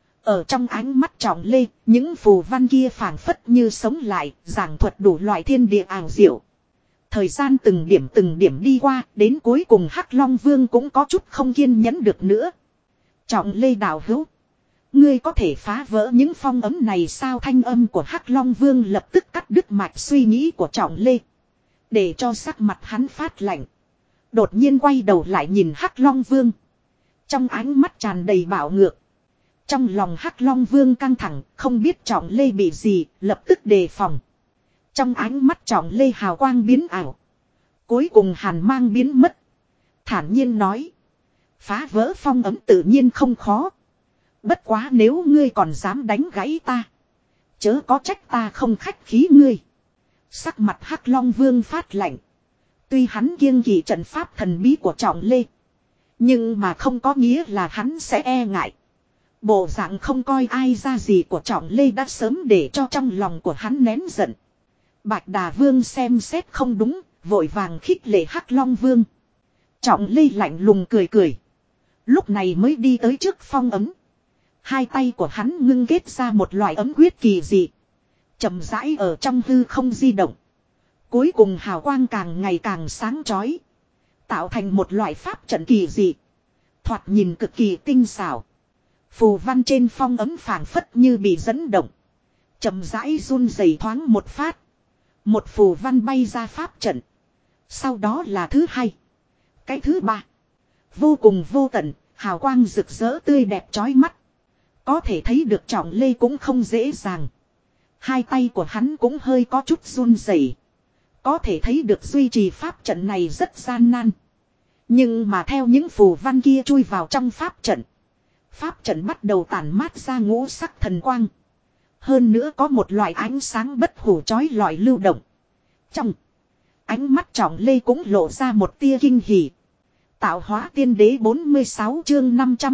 Ở trong ánh mắt Trọng Lê, những phù văn kia phảng phất như sống lại, giảng thuật đủ loại thiên địa ảo diệu. Thời gian từng điểm đi qua, đến cuối cùng Hắc Long Vương cũng có chút không kiên nhẫn được nữa. Trọng Lê đạo hữu. Ngươi có thể phá vỡ những phong ấm này sao? Thanh âm của Hắc Long Vương lập tức cắt đứt mạch suy nghĩ của Trọng Lê. Để cho sắc mặt hắn phát lạnh. Đột nhiên quay đầu lại nhìn Hắc Long Vương. Trong ánh mắt tràn đầy bạo ngược. Trong lòng Hắc Long Vương căng thẳng, không biết Trọng Lê bị gì, lập tức đề phòng. Trong ánh mắt Trọng Lê hào quang biến ảo. Cuối cùng hàn mang biến mất. Thản nhiên nói. Phá vỡ phong ấm tự nhiên không khó. Bất quá nếu ngươi còn dám đánh gãy ta. Chớ có trách ta không khách khí ngươi. Sắc mặt Hắc Long Vương phát lạnh. Tuy hắn kiêng kỵ trận pháp thần bí của Trọng Lê. Nhưng mà không có nghĩa là hắn sẽ e ngại. Bộ dạng không coi ai ra gì của Trọng Lê đã sớm để cho trong lòng của hắn nén giận. Bạch Đà Vương xem xét không đúng, vội vàng khích lệ Hắc Long Vương. Trọng Lê lạnh lùng cười cười. Lúc này mới đi tới trước phong ấm. Hai tay của hắn ngưng kết ra một loại ấm quyết kỳ dị. Chậm rãi ở trong hư không di động. Cuối cùng hào quang càng ngày càng sáng chói. Tạo thành một loại pháp trận kỳ dị. Thoạt nhìn cực kỳ tinh xảo. Phù văn trên phong ấm phảng phất như bị dẫn động. Chậm rãi run rẩy thoáng một phát. Một phù văn bay ra pháp trận. Sau đó là thứ hai. Cái thứ ba. Vô cùng vô tận, hào quang rực rỡ tươi đẹp chói mắt. Có thể thấy được Trọng Lê cũng không dễ dàng. Hai tay của hắn cũng hơi có chút run rẩy. Có thể thấy được duy trì pháp trận này rất gian nan. Nhưng mà theo những phù văn kia chui vào trong pháp trận. Pháp trận bắt đầu tản mát ra ngũ sắc thần quang. Hơn nữa có một loại ánh sáng bất hủ chói lọi lưu động. Trong ánh mắt Trọng Lê cũng lộ ra một tia kinh hỉ. Tạo hóa tiên đế 46 chương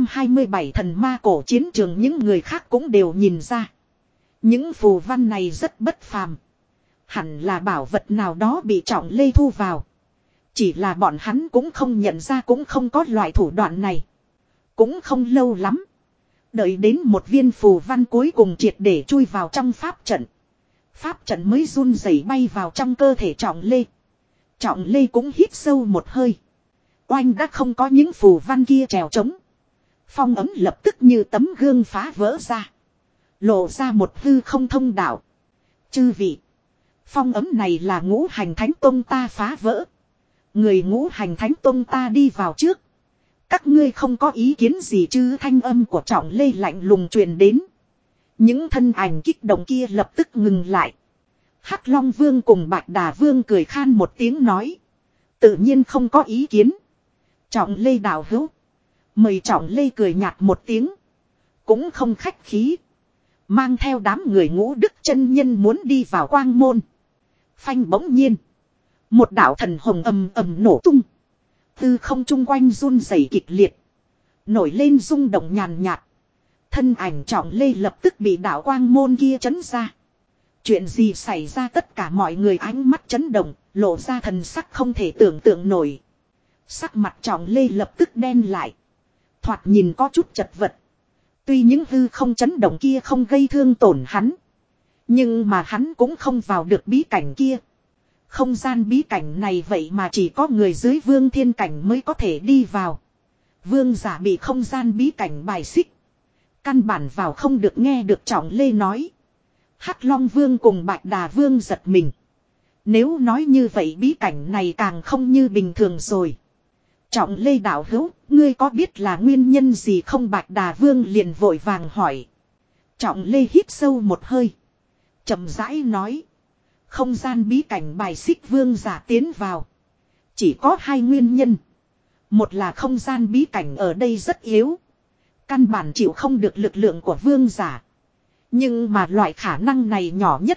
527 thần ma cổ chiến trường, những người khác cũng đều nhìn ra. Những phù văn này rất bất phàm. Hẳn là bảo vật nào đó bị Trọng Lê thu vào. Chỉ là bọn hắn cũng không nhận ra, cũng không có loại thủ đoạn này. Cũng không lâu lắm. Đợi đến một viên phù văn cuối cùng triệt để chui vào trong pháp trận. Pháp trận mới run rẩy bay vào trong cơ thể Trọng Lê. Trọng Lê cũng hít sâu một hơi. Oanh đã không có những phù văn kia trèo trống. Phong ấm lập tức như tấm gương phá vỡ ra. Lộ ra một hư không thông đạo. Chư vị. Phong ấm này là Ngũ Hành Thánh Tông ta phá vỡ. Người Ngũ Hành Thánh Tông ta đi vào trước. Các ngươi không có ý kiến gì chứ? Thanh âm của Trọng Lê lạnh lùng truyền đến. Những thân ảnh kích động kia lập tức ngừng lại. Hắc Long Vương cùng Bạch Đà Vương cười khan một tiếng nói. Tự nhiên không có ý kiến. Trọng Lê đạo hữu. Mời. Trọng Lê cười nhạt một tiếng. Cũng không khách khí. Mang theo đám người Ngũ Đức chân nhân muốn đi vào quang môn. Phanh, bỗng nhiên. Một đạo thần hồng ầm ầm nổ tung. Tư không chung quanh run rẩy kịch liệt. Nổi lên rung động nhàn nhạt. Thân ảnh Trọng Lê lập tức bị đạo quang môn kia chấn ra. Chuyện gì xảy ra? Tất cả mọi người ánh mắt chấn động, lộ ra thần sắc không thể tưởng tượng nổi. Sắc mặt Trọng Lê lập tức đen lại. Thoạt nhìn có chút chật vật. Tuy những hư không chấn động kia không gây thương tổn hắn. Nhưng mà hắn cũng không vào được bí cảnh kia. Không gian bí cảnh này vậy mà chỉ có người dưới vương thiên cảnh mới có thể đi vào. Vương giả bị không gian bí cảnh bài xích. Căn bản vào không được. Nghe được Trọng Lê nói. Hắc Long Vương cùng Bạch Đà Vương giật mình. Nếu nói như vậy bí cảnh này càng không như bình thường rồi. Trọng Lê đạo hữu, ngươi có biết là nguyên nhân gì không? Bạch Đà Vương liền vội vàng hỏi. Trọng Lê hít sâu một hơi. Chậm rãi nói. Không gian bí cảnh bài xích vương giả tiến vào. Chỉ có hai nguyên nhân. Một là không gian bí cảnh ở đây rất yếu. Căn bản chịu không được lực lượng của vương giả. Nhưng mà loại khả năng này nhỏ nhất.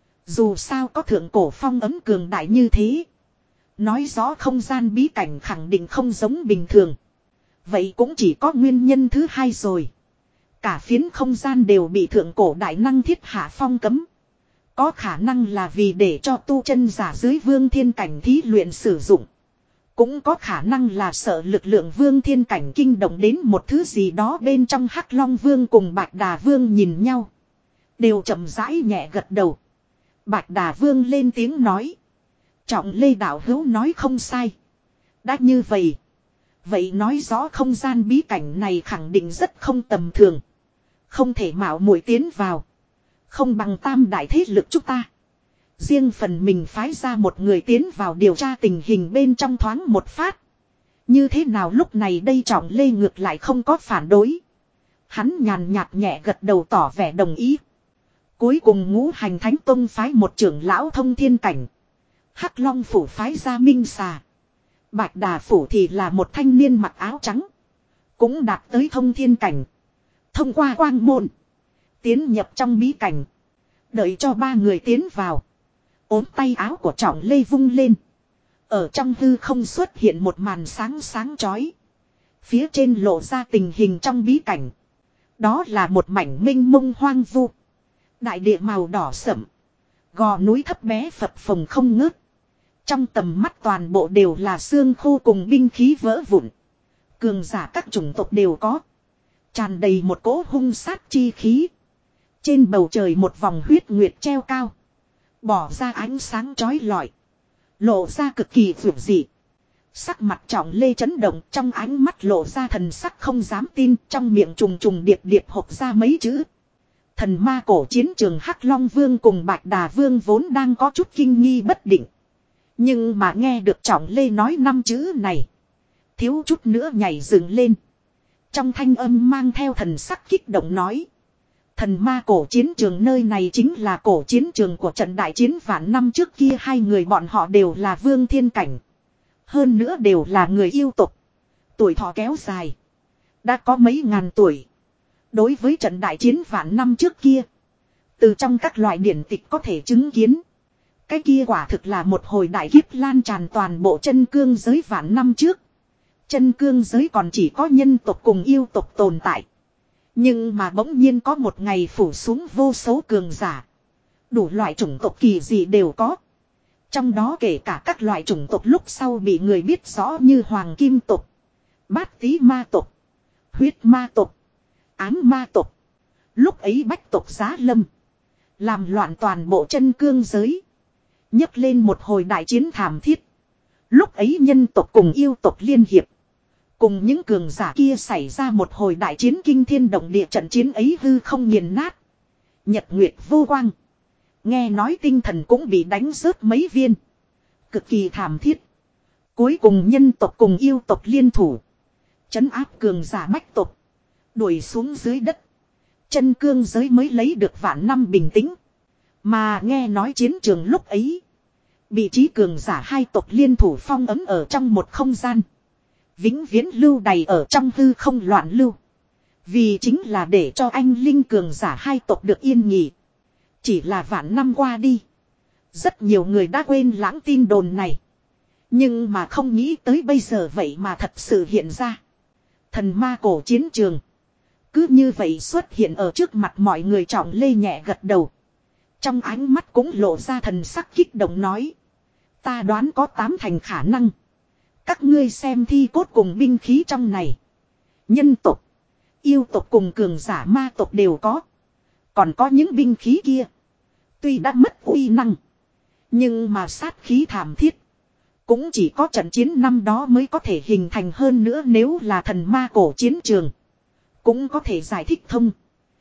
Dù sao có thượng cổ phong ấm cường đại như thế. Nói rõ không gian bí cảnh khẳng định không giống bình thường. Vậy cũng chỉ có nguyên nhân thứ hai rồi. Cả phiến không gian đều bị thượng cổ đại năng thiết hạ phong cấm. Có khả năng là vì để cho tu chân giả dưới vương thiên cảnh thí luyện sử dụng. Cũng có khả năng là sợ lực lượng vương thiên cảnh kinh động đến một thứ gì đó bên trong. Hắc Long Vương cùng Bạch Đà Vương nhìn nhau. Đều chậm rãi nhẹ gật đầu. Bạch Đà Vương lên tiếng nói. Trọng Lê đạo hữu nói không sai. Đã như vậy. Vậy nói rõ không gian bí cảnh này khẳng định rất không tầm thường. Không thể mạo muội tiến vào. Không bằng tam đại thế lực chúng ta. Riêng phần mình phái ra một người tiến vào điều tra tình hình bên trong thoáng một phát. Như thế nào lúc này đây? Trọng Lê ngược lại không có phản đối. Hắn nhàn nhạt nhẹ gật đầu tỏ vẻ đồng ý. Cuối cùng Ngũ Hành Thánh Tông phái một trưởng lão thông thiên cảnh. Hắc Long Phủ phái ra Minh Xà. Bạch Đà Phủ thì là một thanh niên mặc áo trắng. Cũng đạt tới thông thiên cảnh. Thông qua quang môn. Tiến nhập trong bí cảnh. Đợi cho ba người tiến vào. Ốm tay áo của Trọng Lê vung lên. Ở trong hư không xuất hiện một màn sáng sáng chói. Phía trên lộ ra tình hình trong bí cảnh. Đó là một mảnh mênh mông hoang vu. Đại địa màu đỏ sẫm. Gò núi thấp bé phập phồng không ngớt. Trong tầm mắt toàn bộ đều là xương khô cùng binh khí vỡ vụn. Cường giả các chủng tộc đều có. Tràn đầy một cỗ hung sát chi khí. Trên bầu trời một vòng huyết nguyệt treo cao. Bỏ ra ánh sáng chói lọi. Lộ ra cực kỳ vượt dị. Sắc mặt Trọng Lê chấn động, trong ánh mắt lộ ra thần sắc không dám tin. Trong miệng trùng trùng điệp điệp hộc ra mấy chữ. Thần ma cổ chiến trường. Hắc Long Vương cùng Bạch Đà Vương vốn đang có chút kinh nghi bất định. Nhưng mà nghe được Trọng Lê nói 5 chữ này. Thiếu chút nữa nhảy dựng lên. Trong thanh âm mang theo thần sắc kích động nói. Thần ma cổ chiến trường nơi này chính là cổ chiến trường của trận đại chiến vạn năm trước kia, hai người bọn họ đều là vương thiên cảnh. Hơn nữa đều là người yêu tục. Tuổi thọ kéo dài. Đã có mấy ngàn tuổi. Đối với trận đại chiến vạn năm trước kia. Từ trong các loại điển tịch có thể chứng kiến. Cái kia quả thực là một hồi đại kiếp lan tràn toàn bộ chân cương giới vạn năm trước. Chân cương giới còn chỉ có nhân tộc cùng yêu tộc tồn tại. Nhưng mà bỗng nhiên có một ngày phủ xuống vô số cường giả. Đủ loại chủng tộc kỳ dị đều có. Trong đó kể cả các loại chủng tộc lúc sau bị người biết rõ như hoàng kim tộc, bát tý ma tộc, huyết ma tộc, ám ma tộc. Lúc ấy bách tộc giá lâm. Làm loạn toàn bộ chân cương giới. Nhấc lên một hồi đại chiến thảm thiết. Lúc ấy nhân tộc cùng yêu tộc liên hiệp. Cùng những cường giả kia xảy ra một hồi đại chiến kinh thiên động địa, trận chiến ấy hư không nghiền nát. Nhật nguyệt vô quang. Nghe nói tinh thần cũng bị đánh rớt mấy viên. Cực kỳ thảm thiết. Cuối cùng nhân tộc cùng yêu tộc liên thủ. Trấn áp cường giả bách tộc. Đuổi xuống dưới đất. Chân cương giới mới lấy được vạn năm bình tĩnh. Mà nghe nói chiến trường lúc ấy. Bị trí cường giả hai tộc liên thủ phong ấm ở trong một không gian. Vĩnh viễn lưu đầy ở trong hư không loạn lưu. Vì chính là để cho anh linh cường giả hai tộc được yên nghỉ. Chỉ là vạn năm qua đi. Rất nhiều người đã quên lãng tin đồn này. Nhưng mà không nghĩ tới bây giờ vậy mà thật sự hiện ra. Thần ma cổ chiến trường. Cứ như vậy xuất hiện ở trước mặt mọi người, Trọng Lê nhẹ gật đầu. Trong ánh mắt cũng lộ ra thần sắc kích động nói. Ta đoán có 8 thành khả năng. Các ngươi xem thi cốt cùng binh khí trong này. Nhân tộc, yêu tộc cùng cường giả ma tộc đều có. Còn có những binh khí kia. Tuy đã mất uy năng. Nhưng mà sát khí thảm thiết. Cũng chỉ có trận chiến năm đó mới có thể hình thành, hơn nữa nếu là thần ma cổ chiến trường. Cũng có thể giải thích thông.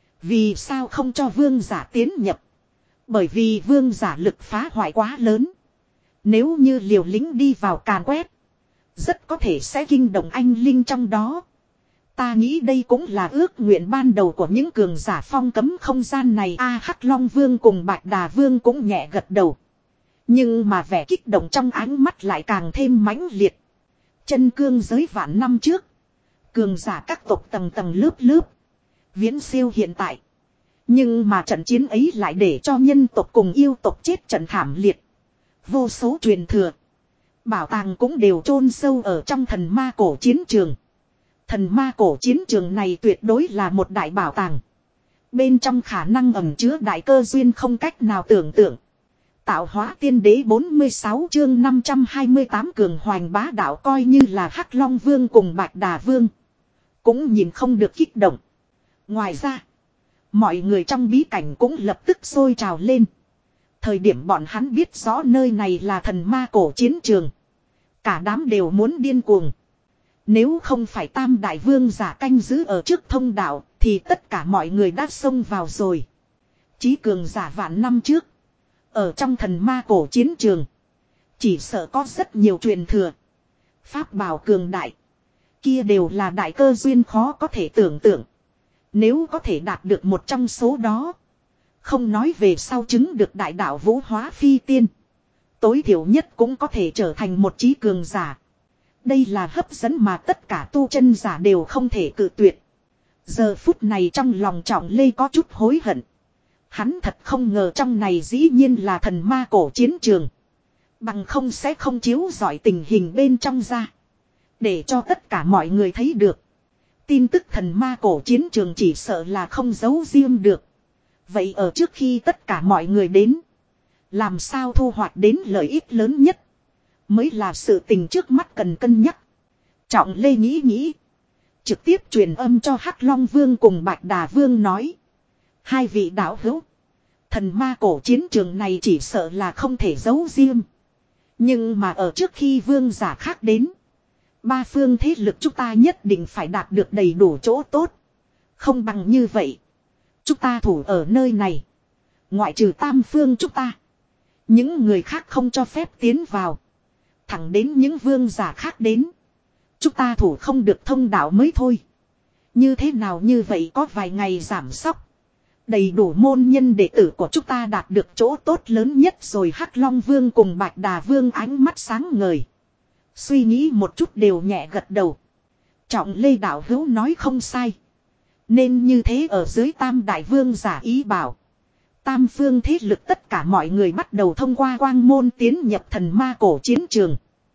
Vì sao không cho vương giả tiến nhập? Bởi vì vương giả lực phá hoại quá lớn. Nếu như liều lĩnh đi vào càn quét. Rất có thể sẽ kinh động anh linh trong đó. Ta nghĩ đây cũng là ước nguyện ban đầu của những cường giả phong cấm không gian này. Hắc Long Vương cùng Bạch Đà Vương cũng nhẹ gật đầu. Nhưng mà vẻ kích động trong ánh mắt lại càng thêm mãnh liệt. Chân cương giới vạn năm trước. Cường giả các tộc tầng tầng lớp lớp. Viễn siêu hiện tại. Nhưng mà trận chiến ấy lại để cho nhân tộc cùng yêu tộc chết trận thảm liệt. Vô số truyền thừa. Bảo tàng cũng đều chôn sâu ở trong thần ma cổ chiến trường. Thần ma cổ chiến trường này tuyệt đối là một đại bảo tàng. Bên trong khả năng ẩn chứa đại cơ duyên không cách nào tưởng tượng. Tạo hóa tiên đế 46 chương 528 cường hoành bá đạo, coi như là Hắc Long Vương cùng Bạch Đà Vương. Cũng nhìn không được kích động. Ngoài ra, mọi người trong bí cảnh cũng lập tức sôi trào lên. Thời điểm bọn hắn biết rõ nơi này là thần ma cổ chiến trường. Cả đám đều muốn điên cuồng. Nếu không phải Tam Đại Vương giả canh giữ ở trước thông đạo, thì tất cả mọi người đã xông vào rồi. Chí cường giả vạn năm trước. Ở trong thần ma cổ chiến trường. Chỉ sợ có rất nhiều truyền thừa. Pháp bảo cường đại. Kia đều là đại cơ duyên khó có thể tưởng tượng. Nếu có thể đạt được một trong số đó. Không nói về sau chứng được đại đạo vũ hóa phi tiên. Tối thiểu nhất cũng có thể trở thành một chí cường giả. Đây là hấp dẫn mà tất cả tu chân giả đều không thể cự tuyệt. Giờ phút này trong lòng Trọng Lê có chút hối hận. Hắn thật không ngờ trong này dĩ nhiên là thần ma cổ chiến trường. Bằng không sẽ không chiếu rọi tình hình bên trong ra. Để cho tất cả mọi người thấy được. Tin tức thần ma cổ chiến trường chỉ sợ là không giấu riêng được. Vậy ở trước khi tất cả mọi người đến. Làm sao thu hoạch đến lợi ích lớn nhất. Mới là sự tình trước mắt cần cân nhắc. Trọng Lê nghĩ. Trực tiếp truyền âm cho Hắc Long Vương cùng Bạch Đà Vương nói. Hai vị đạo hữu. Thần ma cổ chiến trường này chỉ sợ là không thể giấu riêng. Nhưng mà ở trước khi vương giả khác đến. Ba phương thế lực chúng ta nhất định phải đạt được đầy đủ chỗ tốt. Không bằng như vậy. Chúng ta thủ ở nơi này. Ngoại trừ tam phương chúng ta. Những người khác không cho phép tiến vào. Thẳng đến những vương giả khác đến. Chúng ta thủ không được thông đạo mới thôi. Như thế nào như vậy có vài ngày giảm sóc. Đầy đủ môn nhân đệ tử của chúng ta đạt được chỗ tốt lớn nhất rồi. Hắc Long Vương cùng Bạch Đà Vương ánh mắt sáng ngời. Suy nghĩ một chút đều nhẹ gật đầu. Trọng Lê đạo hữu nói không sai. Nên như thế ở dưới Tam Đại Vương giả ý bảo. Tam phương thế lực tất cả mọi người bắt đầu thông qua quang môn tiến nhập thần ma cổ chiến trường.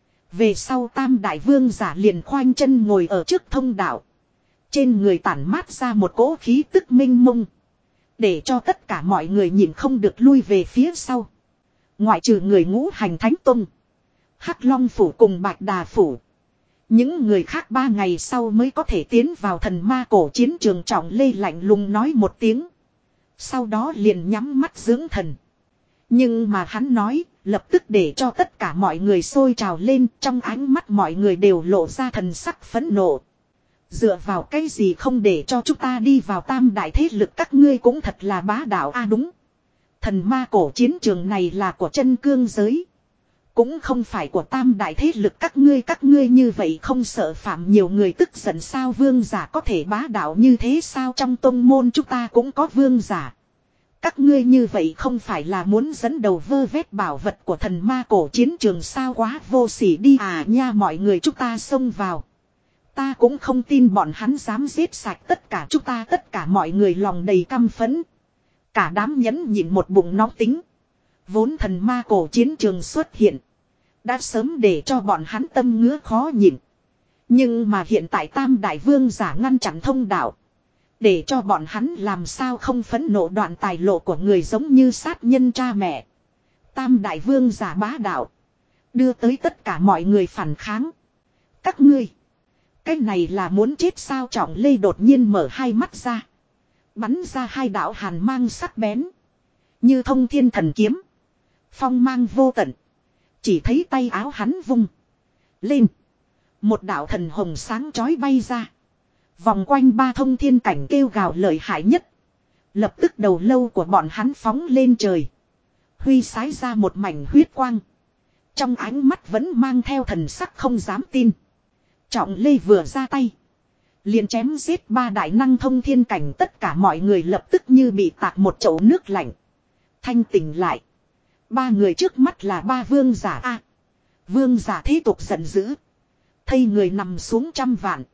Về sau Tam Đại Vương giả liền khoanh chân ngồi ở trước thông đạo. Trên người tản mát ra một cỗ khí tức minh mông. Để cho tất cả mọi người nhìn không được lui về phía sau. Ngoại trừ người Ngũ Hành Thánh Tông, Hắc Long Phủ cùng Bạch Đà Phủ. Những người khác 3 ngày sau mới có thể tiến vào thần ma cổ chiến trường. Trọng Lê lạnh lùng nói một tiếng. Sau đó liền nhắm mắt dưỡng thần. Nhưng mà hắn nói, lập tức để cho tất cả mọi người sôi trào lên. Trong ánh mắt mọi người đều lộ ra thần sắc phẫn nộ. Dựa vào cái gì không để cho chúng ta đi vào tam đại thế lực, các ngươi cũng thật là bá đạo a. Đúng. Thần ma cổ chiến trường này là của chân cương giới. Cũng không phải của tam đại thế lực, các ngươi như vậy không sợ phạm nhiều người tức giận sao? Vương giả có thể bá đạo như thế sao? Trong tông môn chúng ta cũng có vương giả. Các ngươi như vậy không phải là muốn dẫn đầu vơ vét bảo vật của thần ma cổ chiến trường sao? Quá vô sỉ đi à nha. Mọi người chúng ta xông vào. Ta cũng không tin bọn hắn dám giết sạch tất cả chúng ta. Tất cả mọi người lòng đầy căm phẫn. Cả đám nhẫn nhịn một bụng nóng tính. Vốn thần ma cổ chiến trường xuất hiện. Đã sớm để cho bọn hắn tâm ngứa khó nhịn. Nhưng mà hiện tại Tam Đại Vương giả ngăn chặn thông đạo. Để cho bọn hắn làm sao không phẫn nộ. Đoạn tài lộ của người giống như sát nhân cha mẹ. Tam Đại Vương giả bá đạo. Đưa tới tất cả mọi người phản kháng. Các ngươi. Cái này là muốn chết sao? Trọng Lê đột nhiên mở hai mắt ra. Bắn ra hai đạo hàn mang sắc bén. Như thông thiên thần kiếm. Phong mang vô tận. Chỉ thấy tay áo hắn vung lên. Một đạo thần hồng sáng chói bay ra. Vòng quanh ba thông thiên cảnh kêu gào lợi hại nhất. Lập tức đầu lâu của bọn hắn phóng lên trời. Huy sái ra một mảnh huyết quang. Trong ánh mắt vẫn mang theo thần sắc không dám tin. Trọng Lê vừa ra tay. Liền chém giết ba đại năng thông thiên cảnh. Tất cả mọi người lập tức như bị tạt một chậu nước lạnh. Thanh tỉnh lại. Ba người trước mắt là ba vương giả a. Vương giả thế tục giận dữ. Thây người nằm xuống trăm vạn.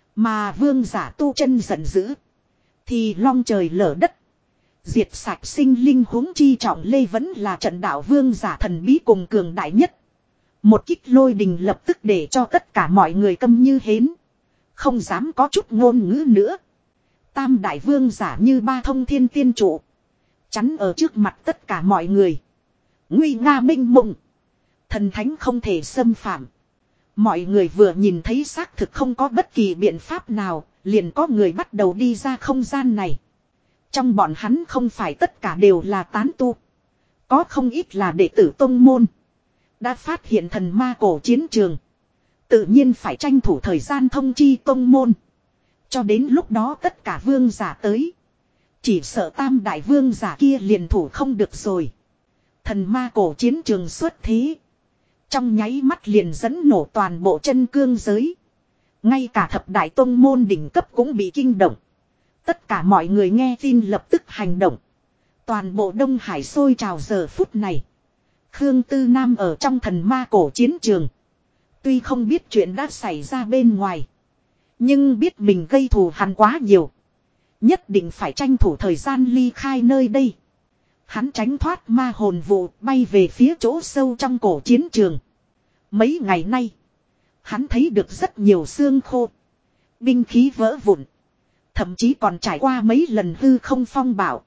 Mà vương giả tu chân giận dữ. Thì long trời lở đất. Diệt sạch sinh linh. Huống chi Trọng Lê vẫn là trận đạo vương giả thần bí cùng cường đại nhất. Một kích lôi đình lập tức để cho tất cả mọi người câm như hến. Không dám có chút ngôn ngữ nữa. Tam đại vương giả như ba thông thiên tiên trụ. Chắn ở trước mặt tất cả mọi người. Nguy nga minh mộng. Thần thánh không thể xâm phạm. Mọi người vừa nhìn thấy xác thực không có bất kỳ biện pháp nào. Liền có người bắt đầu đi ra không gian này. Trong bọn hắn không phải tất cả đều là tán tu. Có không ít là đệ tử tông môn. Đã phát hiện thần ma cổ chiến trường. Tự nhiên phải tranh thủ thời gian thông chi tông môn. Cho đến lúc đó tất cả vương giả tới. Chỉ sợ tam đại vương giả kia liền thủ không được rồi. Thần ma cổ chiến trường xuất thế. Trong nháy mắt liền dẫn nổ toàn bộ chân cương giới. Ngay cả thập đại tông môn đỉnh cấp cũng bị kinh động. Tất cả mọi người nghe tin lập tức hành động. Toàn bộ Đông Hải sôi trào giờ phút này. Khương Tư Nam ở trong thần ma cổ chiến trường. Tuy không biết chuyện đã xảy ra bên ngoài. Nhưng biết mình gây thù hắn quá nhiều. Nhất định phải tranh thủ thời gian ly khai nơi đây. Hắn tránh thoát ma hồn vụ bay về phía chỗ sâu trong cổ chiến trường. Mấy ngày nay. Hắn thấy được rất nhiều xương khô. Binh khí vỡ vụn. Thậm chí còn trải qua mấy lần hư không phong bạo.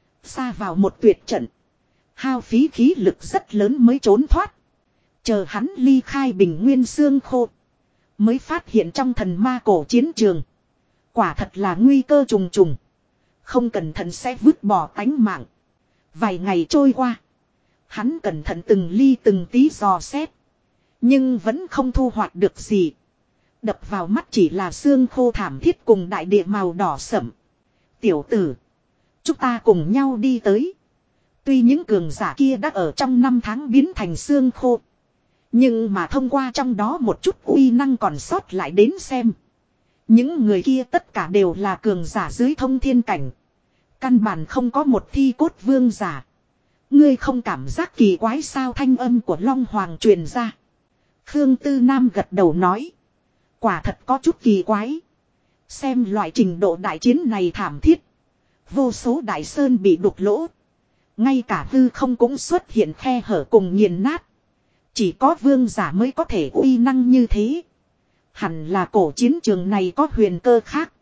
Xa vào một tuyệt trận. Hao phí khí lực rất lớn mới trốn thoát. Chờ hắn ly khai bình nguyên xương khô. Mới phát hiện trong thần ma cổ chiến trường. Quả thật là nguy cơ trùng trùng. Không cẩn thận sẽ vứt bỏ tánh mạng. Vài ngày trôi qua. Hắn cẩn thận từng ly từng tí dò xét. Nhưng vẫn không thu hoạch được gì. Đập vào mắt chỉ là xương khô thảm thiết cùng đại địa màu đỏ sẫm. Tiểu tử. Chúng ta cùng nhau đi tới. Tuy những cường giả kia đã ở trong 5 tháng biến thành xương khô. Nhưng mà thông qua trong đó một chút uy năng còn sót lại đến xem. Những người kia tất cả đều là cường giả dưới thông thiên cảnh. Căn bản không có một thi cốt vương giả. Ngươi không cảm giác kỳ quái sao? Thanh âm của Long Hoàng truyền ra. Khương Tư Nam gật đầu nói. Quả thật có chút kỳ quái. Xem loại trình độ đại chiến này thảm thiết. Vô số đại sơn bị đục lỗ. Ngay cả hư không cũng xuất hiện khe hở cùng nghiền nát. Chỉ có vương giả mới có thể uy năng như thế. Hẳn là cổ chiến trường này có huyền cơ khác.